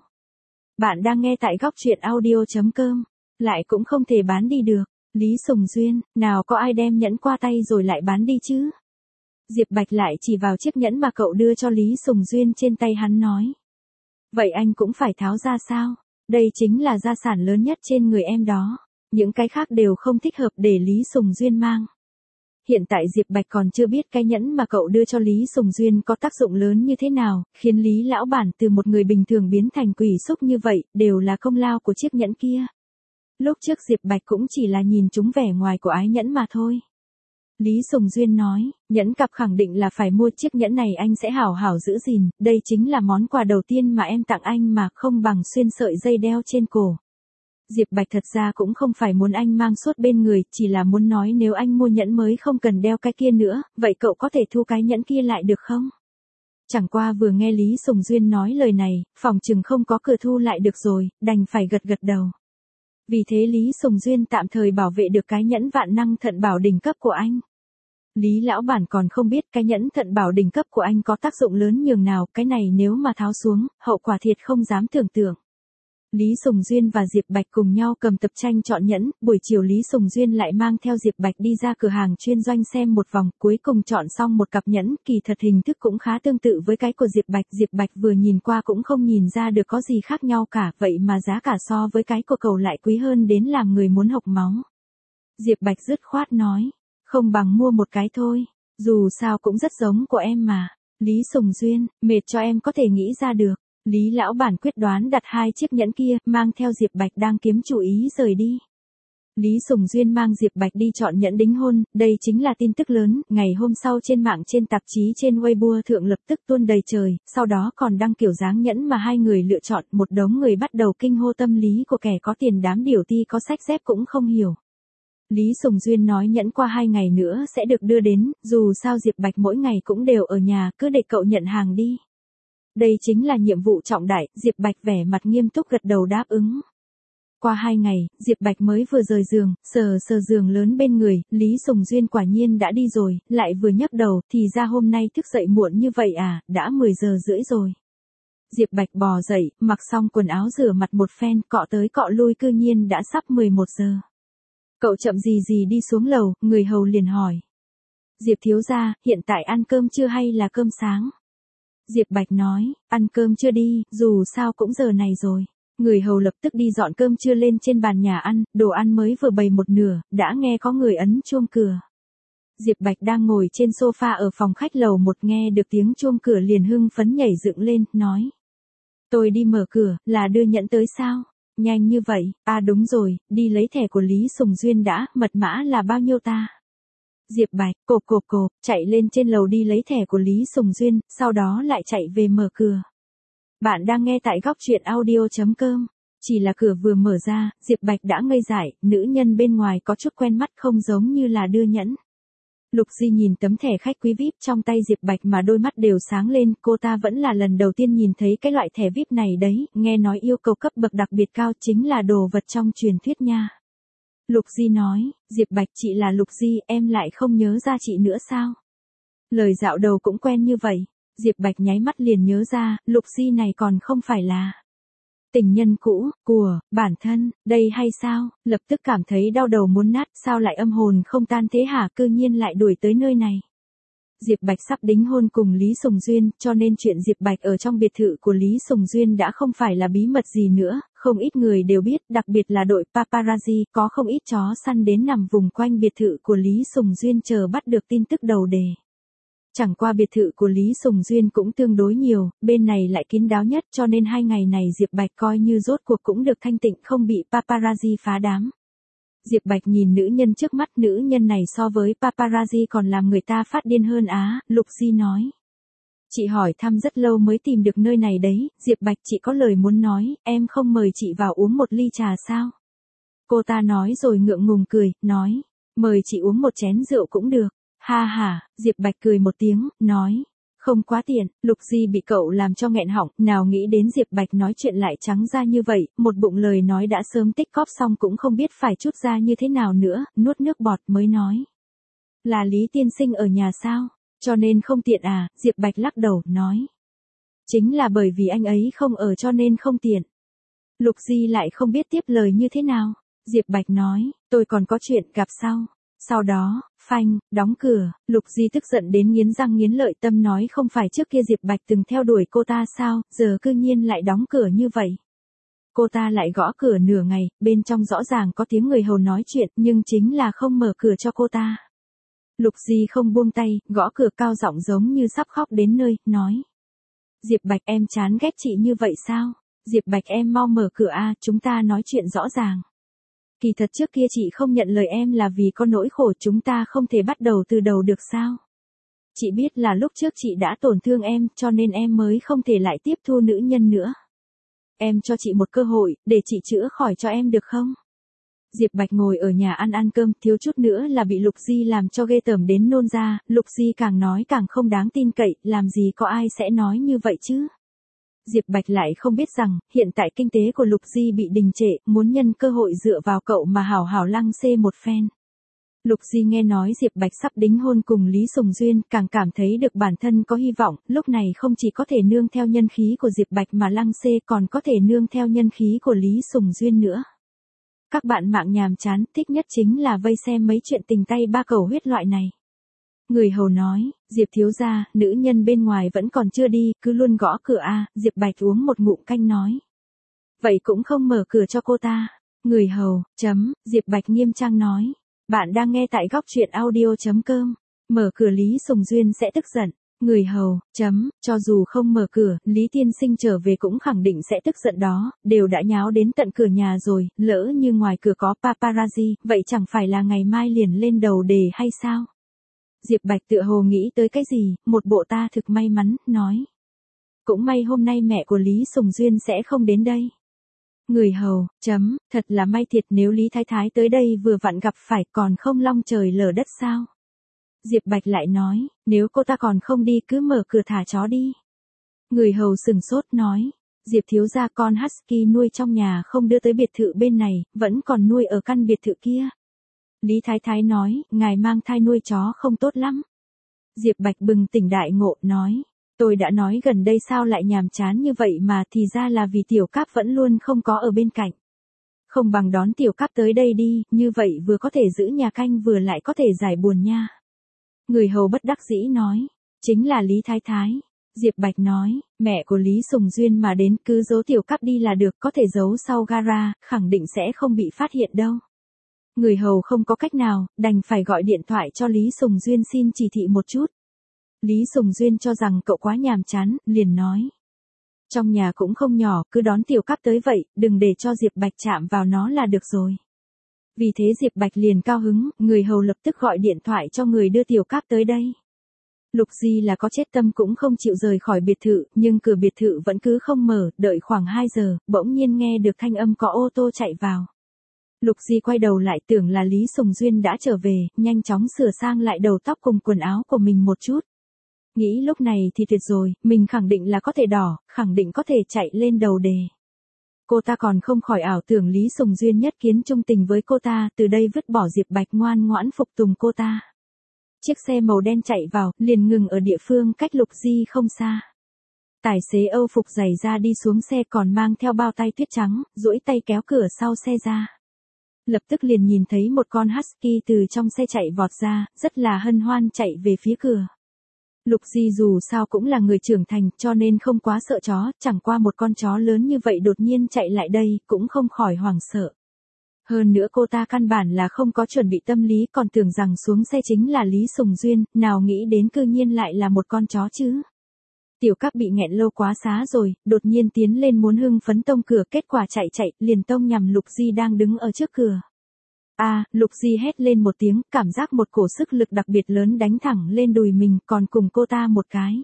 A: Bạn đang nghe tại góc truyện audio.com, lại cũng không thể bán đi được. Lý Sùng Duyên, nào có ai đem nhẫn qua tay rồi lại bán đi chứ? Diệp Bạch lại chỉ vào chiếc nhẫn mà cậu đưa cho Lý Sùng Duyên trên tay hắn nói. Vậy anh cũng phải tháo ra sao? Đây chính là gia sản lớn nhất trên người em đó. Những cái khác đều không thích hợp để Lý Sùng Duyên mang. Hiện tại Diệp Bạch còn chưa biết cái nhẫn mà cậu đưa cho Lý Sùng Duyên có tác dụng lớn như thế nào, khiến Lý lão bản từ một người bình thường biến thành quỷ xúc như vậy, đều là công lao của chiếc nhẫn kia. Lúc trước Diệp Bạch cũng chỉ là nhìn chúng vẻ ngoài của ái nhẫn mà thôi. Lý Sùng Duyên nói, nhẫn cặp khẳng định là phải mua, chiếc nhẫn này anh sẽ hảo hảo giữ gìn, đây chính là món quà đầu tiên mà em tặng anh mà, không bằng xuyên sợi dây đeo trên cổ. Diệp Bạch thật ra cũng không phải muốn anh mang suốt bên người, chỉ là muốn nói nếu anh mua nhẫn mới không cần đeo cái kia nữa, vậy cậu có thể thu cái nhẫn kia lại được không? Chẳng qua vừa nghe Lý Sùng Duyên nói lời này, phòng chừng không có cửa thu lại được rồi, đành phải gật gật đầu. Vì thế Lý Sùng Duyên tạm thời bảo vệ được cái nhẫn vạn năng thận bảo đỉnh cấp của anh. Lý lão bản còn không biết cái nhẫn thận bảo đỉnh cấp của anh có tác dụng lớn nhường nào, cái này nếu mà tháo xuống, hậu quả thiệt không dám tưởng tượng. Lý Sùng Duyên và Diệp Bạch cùng nhau cầm tập tranh chọn nhẫn, buổi chiều Lý Sùng Duyên lại mang theo Diệp Bạch đi ra cửa hàng chuyên doanh xem một vòng, cuối cùng chọn xong một cặp nhẫn, kỳ thật hình thức cũng khá tương tự với cái của Diệp Bạch, Diệp Bạch vừa nhìn qua cũng không nhìn ra được có gì khác nhau cả, vậy mà giá cả so với cái của cậu lại quý hơn đến làm người muốn hộc máu. Diệp Bạch dứt khoát nói. Không bằng mua một cái thôi. Dù sao cũng rất giống của em mà. Lý Sùng Duyên, mệt cho em có thể nghĩ ra được. Lý lão bản quyết đoán đặt hai chiếc nhẫn kia, mang theo Diệp Bạch đang kiếm chủ ý rời đi. Lý Sùng Duyên mang Diệp Bạch đi chọn nhẫn đính hôn, đây chính là tin tức lớn, ngày hôm sau trên mạng trên tạp chí trên Weibo thượng lập tức tuôn đầy trời, sau đó còn đăng kiểu dáng nhẫn mà hai người lựa chọn, một đống người bắt đầu kinh hô tâm lý của kẻ có tiền, đám điều ti có sách dép cũng không hiểu. Lý Sùng Duyên nói nhẫn qua hai ngày nữa sẽ được đưa đến, dù sao Diệp Bạch mỗi ngày cũng đều ở nhà, cứ để cậu nhận hàng đi. Đây chính là nhiệm vụ trọng đại, Diệp Bạch vẻ mặt nghiêm túc gật đầu đáp ứng. Qua hai ngày, Diệp Bạch mới vừa rời giường, sờ sờ giường lớn bên người, Lý Sùng Duyên quả nhiên đã đi rồi, lại vừa nhấc đầu, thì ra hôm nay thức dậy muộn như vậy à, đã mười giờ rưỡi rồi. Diệp Bạch bò dậy, mặc xong quần áo rửa mặt một phen, cọ tới cọ lui cư nhiên đã sắp mười một giờ. Cậu chậm gì gì đi xuống lầu, người hầu liền hỏi. Diệp thiếu gia, hiện tại ăn cơm trưa hay là cơm sáng? Diệp Bạch nói, ăn cơm chưa đi, dù sao cũng giờ này rồi. Người hầu lập tức đi dọn cơm trưa lên trên bàn nhà ăn, đồ ăn mới vừa bày một nửa, đã nghe có người ấn chuông cửa. Diệp Bạch đang ngồi trên sofa ở phòng khách lầu một, nghe được tiếng chuông cửa liền hưng phấn nhảy dựng lên, nói. Tôi đi mở cửa, là đưa nhẫn tới sao? Nhanh như vậy, à đúng rồi, đi lấy thẻ của Lý Sùng Duyên đã, mật mã là bao nhiêu ta? Diệp Bạch, cộp cộp cộp, chạy lên trên lầu đi lấy thẻ của Lý Sùng Duyên, sau đó lại chạy về mở cửa. Bạn đang nghe tại góc truyện audio chấm com. Chỉ là cửa vừa mở ra, Diệp Bạch đã ngây dại, nữ nhân bên ngoài có chút quen mắt không giống như là đưa nhẫn. Lục Di nhìn tấm thẻ khách quý vi ai pi trong tay Diệp Bạch mà đôi mắt đều sáng lên, cô ta vẫn là lần đầu tiên nhìn thấy cái loại thẻ vi ai pi này đấy, nghe nói yêu cầu cấp bậc đặc biệt cao chính là đồ vật trong truyền thuyết nha. Lục Di nói, Diệp Bạch chị là Lục Di, em lại không nhớ ra chị nữa sao? Lời dạo đầu cũng quen như vậy. Diệp Bạch nháy mắt liền nhớ ra, Lục Di này còn không phải là tình nhân cũ, của, bản thân, đây hay sao, lập tức cảm thấy đau đầu muốn nát, sao lại âm hồn không tan thế hả, cư nhiên lại đuổi tới nơi này. Diệp Bạch sắp đính hôn cùng Lý Sùng Duyên, cho nên chuyện Diệp Bạch ở trong biệt thự của Lý Sùng Duyên đã không phải là bí mật gì nữa, không ít người đều biết, đặc biệt là đội paparazzi, có không ít chó săn đến nằm vùng quanh biệt thự của Lý Sùng Duyên chờ bắt được tin tức đầu đề. Chẳng qua biệt thự của Lý Sùng Duyên cũng tương đối nhiều, bên này lại kín đáo nhất cho nên hai ngày này Diệp Bạch coi như rốt cuộc cũng được thanh tịnh không bị paparazzi phá đám. Diệp Bạch nhìn nữ nhân trước mắt, nữ nhân này so với paparazzi còn làm người ta phát điên hơn á, Lục Di nói. Chị hỏi thăm rất lâu mới tìm được nơi này đấy, Diệp Bạch chị có lời muốn nói, em không mời chị vào uống một ly trà sao? Cô ta nói rồi ngượng ngùng cười, nói, mời chị uống một chén rượu cũng được. Ha ha, Diệp Bạch cười một tiếng, nói, không quá tiện, Lục Di bị cậu làm cho nghẹn họng, nào nghĩ đến Diệp Bạch nói chuyện lại trắng ra như vậy, một bụng lời nói đã sớm tích cóp xong cũng không biết phải chút ra như thế nào nữa, nuốt nước bọt mới nói. Là Lý tiên sinh ở nhà sao, cho nên không tiện à, Diệp Bạch lắc đầu, nói. Chính là bởi vì anh ấy không ở cho nên không tiện. Lục Di lại không biết tiếp lời như thế nào, Diệp Bạch nói, tôi còn có chuyện, gặp sau. Sau đó, phanh, đóng cửa, Lục Di tức giận đến nghiến răng nghiến lợi, tâm nói không phải trước kia Diệp Bạch từng theo đuổi cô ta sao, giờ cư nhiên lại đóng cửa như vậy. Cô ta lại gõ cửa nửa ngày, bên trong rõ ràng có tiếng người hầu nói chuyện, nhưng chính là không mở cửa cho cô ta. Lục Di không buông tay, gõ cửa cao giọng giống như sắp khóc đến nơi, nói. Diệp Bạch em chán ghét chị như vậy sao? Diệp Bạch em mau mở cửa a, chúng ta nói chuyện rõ ràng. Kỳ thật trước kia chị không nhận lời em là vì có nỗi khổ, chúng ta không thể bắt đầu từ đầu được sao? Chị biết là lúc trước chị đã tổn thương em, cho nên em mới không thể lại tiếp thu nữ nhân nữa. Em cho chị một cơ hội, để chị chữa khỏi cho em được không? Diệp Bạch ngồi ở nhà ăn ăn cơm, thiếu chút nữa là bị Lục Di làm cho ghê tởm đến nôn ra, Lục Di càng nói càng không đáng tin cậy, làm gì có ai sẽ nói như vậy chứ? Diệp Bạch lại không biết rằng, hiện tại kinh tế của Lục Di bị đình trệ, muốn nhân cơ hội dựa vào cậu mà hảo hảo lăng xê một phen. Lục Di nghe nói Diệp Bạch sắp đính hôn cùng Lý Sùng Duyên, càng cảm thấy được bản thân có hy vọng, lúc này không chỉ có thể nương theo nhân khí của Diệp Bạch mà lăng xê, còn có thể nương theo nhân khí của Lý Sùng Duyên nữa. Các bạn mạng nhàm chán, thích nhất chính là vây xem mấy chuyện tình tay ba cầu huyết loại này. Người hầu nói, Diệp thiếu gia, nữ nhân bên ngoài vẫn còn chưa đi, cứ luôn gõ cửa a, Diệp Bạch uống một ngụm canh nói. Vậy cũng không mở cửa cho cô ta. Người hầu, chấm, Diệp Bạch nghiêm trang nói. Bạn đang nghe tại góc truyện audio.com. Mở cửa Lý Sùng Duyên sẽ tức giận. Người hầu, chấm, cho dù không mở cửa, Lý tiên sinh trở về cũng khẳng định sẽ tức giận đó, đều đã nháo đến tận cửa nhà rồi, lỡ như ngoài cửa có paparazzi, vậy chẳng phải là ngày mai liền lên đầu đề hay sao? Diệp Bạch tựa hồ nghĩ tới cái gì, một bộ ta thực may mắn, nói. Cũng may hôm nay mẹ của Lý Sùng Duyên sẽ không đến đây. Người hầu, chấm, thật là may thiệt nếu Lý Thái Thái tới đây vừa vặn gặp phải còn không long trời lở đất sao? Diệp Bạch lại nói, nếu cô ta còn không đi cứ mở cửa thả chó đi. Người hầu sừng sốt nói, Diệp thiếu gia con husky nuôi trong nhà không đưa tới biệt thự bên này, vẫn còn nuôi ở căn biệt thự kia. Lý Thái Thái nói, ngài mang thai nuôi chó không tốt lắm. Diệp Bạch bừng tỉnh đại ngộ, nói, tôi đã nói gần đây sao lại nhàm chán như vậy mà thì ra là vì tiểu cáp vẫn luôn không có ở bên cạnh. Không bằng đón tiểu cáp tới đây đi, như vậy vừa có thể giữ nhà canh vừa lại có thể giải buồn nha. Người hầu bất đắc dĩ nói, chính là Lý Thái Thái. Diệp Bạch nói, mẹ của Lý Sùng Duyên mà đến cứ giấu tiểu cáp đi là được, có thể giấu sau gara, khẳng định sẽ không bị phát hiện đâu. Người hầu không có cách nào, đành phải gọi điện thoại cho Lý Sùng Duyên xin chỉ thị một chút. Lý Sùng Duyên cho rằng cậu quá nhàm chán, liền nói. Trong nhà cũng không nhỏ, cứ đón tiểu cáp tới vậy, đừng để cho Diệp Bạch chạm vào nó là được rồi. Vì thế Diệp Bạch liền cao hứng, người hầu lập tức gọi điện thoại cho người đưa tiểu cáp tới đây. Lục Di là có chết tâm cũng không chịu rời khỏi biệt thự, nhưng cửa biệt thự vẫn cứ không mở, đợi khoảng hai giờ, bỗng nhiên nghe được thanh âm có ô tô chạy vào. Lục Di quay đầu lại tưởng là Lý Sùng Duyên đã trở về, nhanh chóng sửa sang lại đầu tóc cùng quần áo của mình một chút. Nghĩ lúc này thì tuyệt rồi, mình khẳng định là có thể đỏ, khẳng định có thể chạy lên đầu đề. Cô ta còn không khỏi ảo tưởng Lý Sùng Duyên nhất kiến trung tình với cô ta, từ đây vứt bỏ Diệp Bạch ngoan ngoãn phục tùng cô ta. Chiếc xe màu đen chạy vào, liền ngừng ở địa phương cách Lục Di không xa. Tài xế Âu phục giày ra đi xuống xe còn mang theo bao tay tuyết trắng, duỗi tay kéo cửa sau xe ra. Lập tức liền nhìn thấy một con husky từ trong xe chạy vọt ra, rất là hân hoan chạy về phía cửa. Lục Di dù sao cũng là người trưởng thành cho nên không quá sợ chó, chẳng qua một con chó lớn như vậy đột nhiên chạy lại đây, cũng không khỏi hoảng sợ. Hơn nữa cô ta căn bản là không có chuẩn bị tâm lý còn tưởng rằng xuống xe chính là Lý Sùng Duyên, nào nghĩ đến cư nhiên lại là một con chó chứ. Tiểu Cáp bị nghẹn lâu quá xá rồi, đột nhiên tiến lên muốn hưng phấn tông cửa, kết quả chạy chạy, liền tông nhằm Lục Di đang đứng ở trước cửa. A, à, Lục Di hét lên một tiếng, cảm giác một cổ sức lực đặc biệt lớn đánh thẳng lên đùi mình, còn cùng cô ta một cái.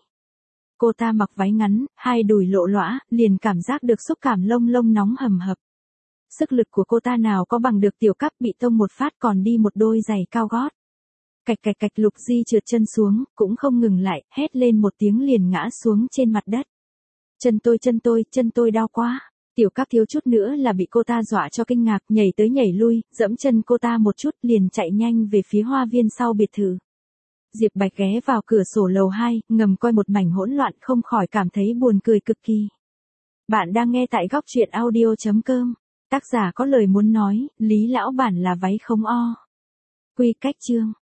A: Cô ta mặc váy ngắn, hai đùi lộ lõa, liền cảm giác được xúc cảm lông lông nóng hầm hập. Sức lực của cô ta nào có bằng được Tiểu Cáp bị tông một phát còn đi một đôi giày cao gót. Cạch cạch cạch, Lục Di trượt chân xuống, cũng không ngừng lại, hét lên một tiếng liền ngã xuống trên mặt đất. Chân tôi chân tôi, chân tôi đau quá. Tiểu Cáp thiếu chút nữa là bị cô ta dọa cho kinh ngạc, nhảy tới nhảy lui, dẫm chân cô ta một chút liền chạy nhanh về phía hoa viên sau biệt thự. Diệp Bạch ghé vào cửa sổ lầu hai, ngầm coi một mảnh hỗn loạn không khỏi cảm thấy buồn cười cực kỳ. Bạn đang nghe tại góc truyện audio.com. Tác giả có lời muốn nói, Lý lão bản là váy không o. Quy cách chương.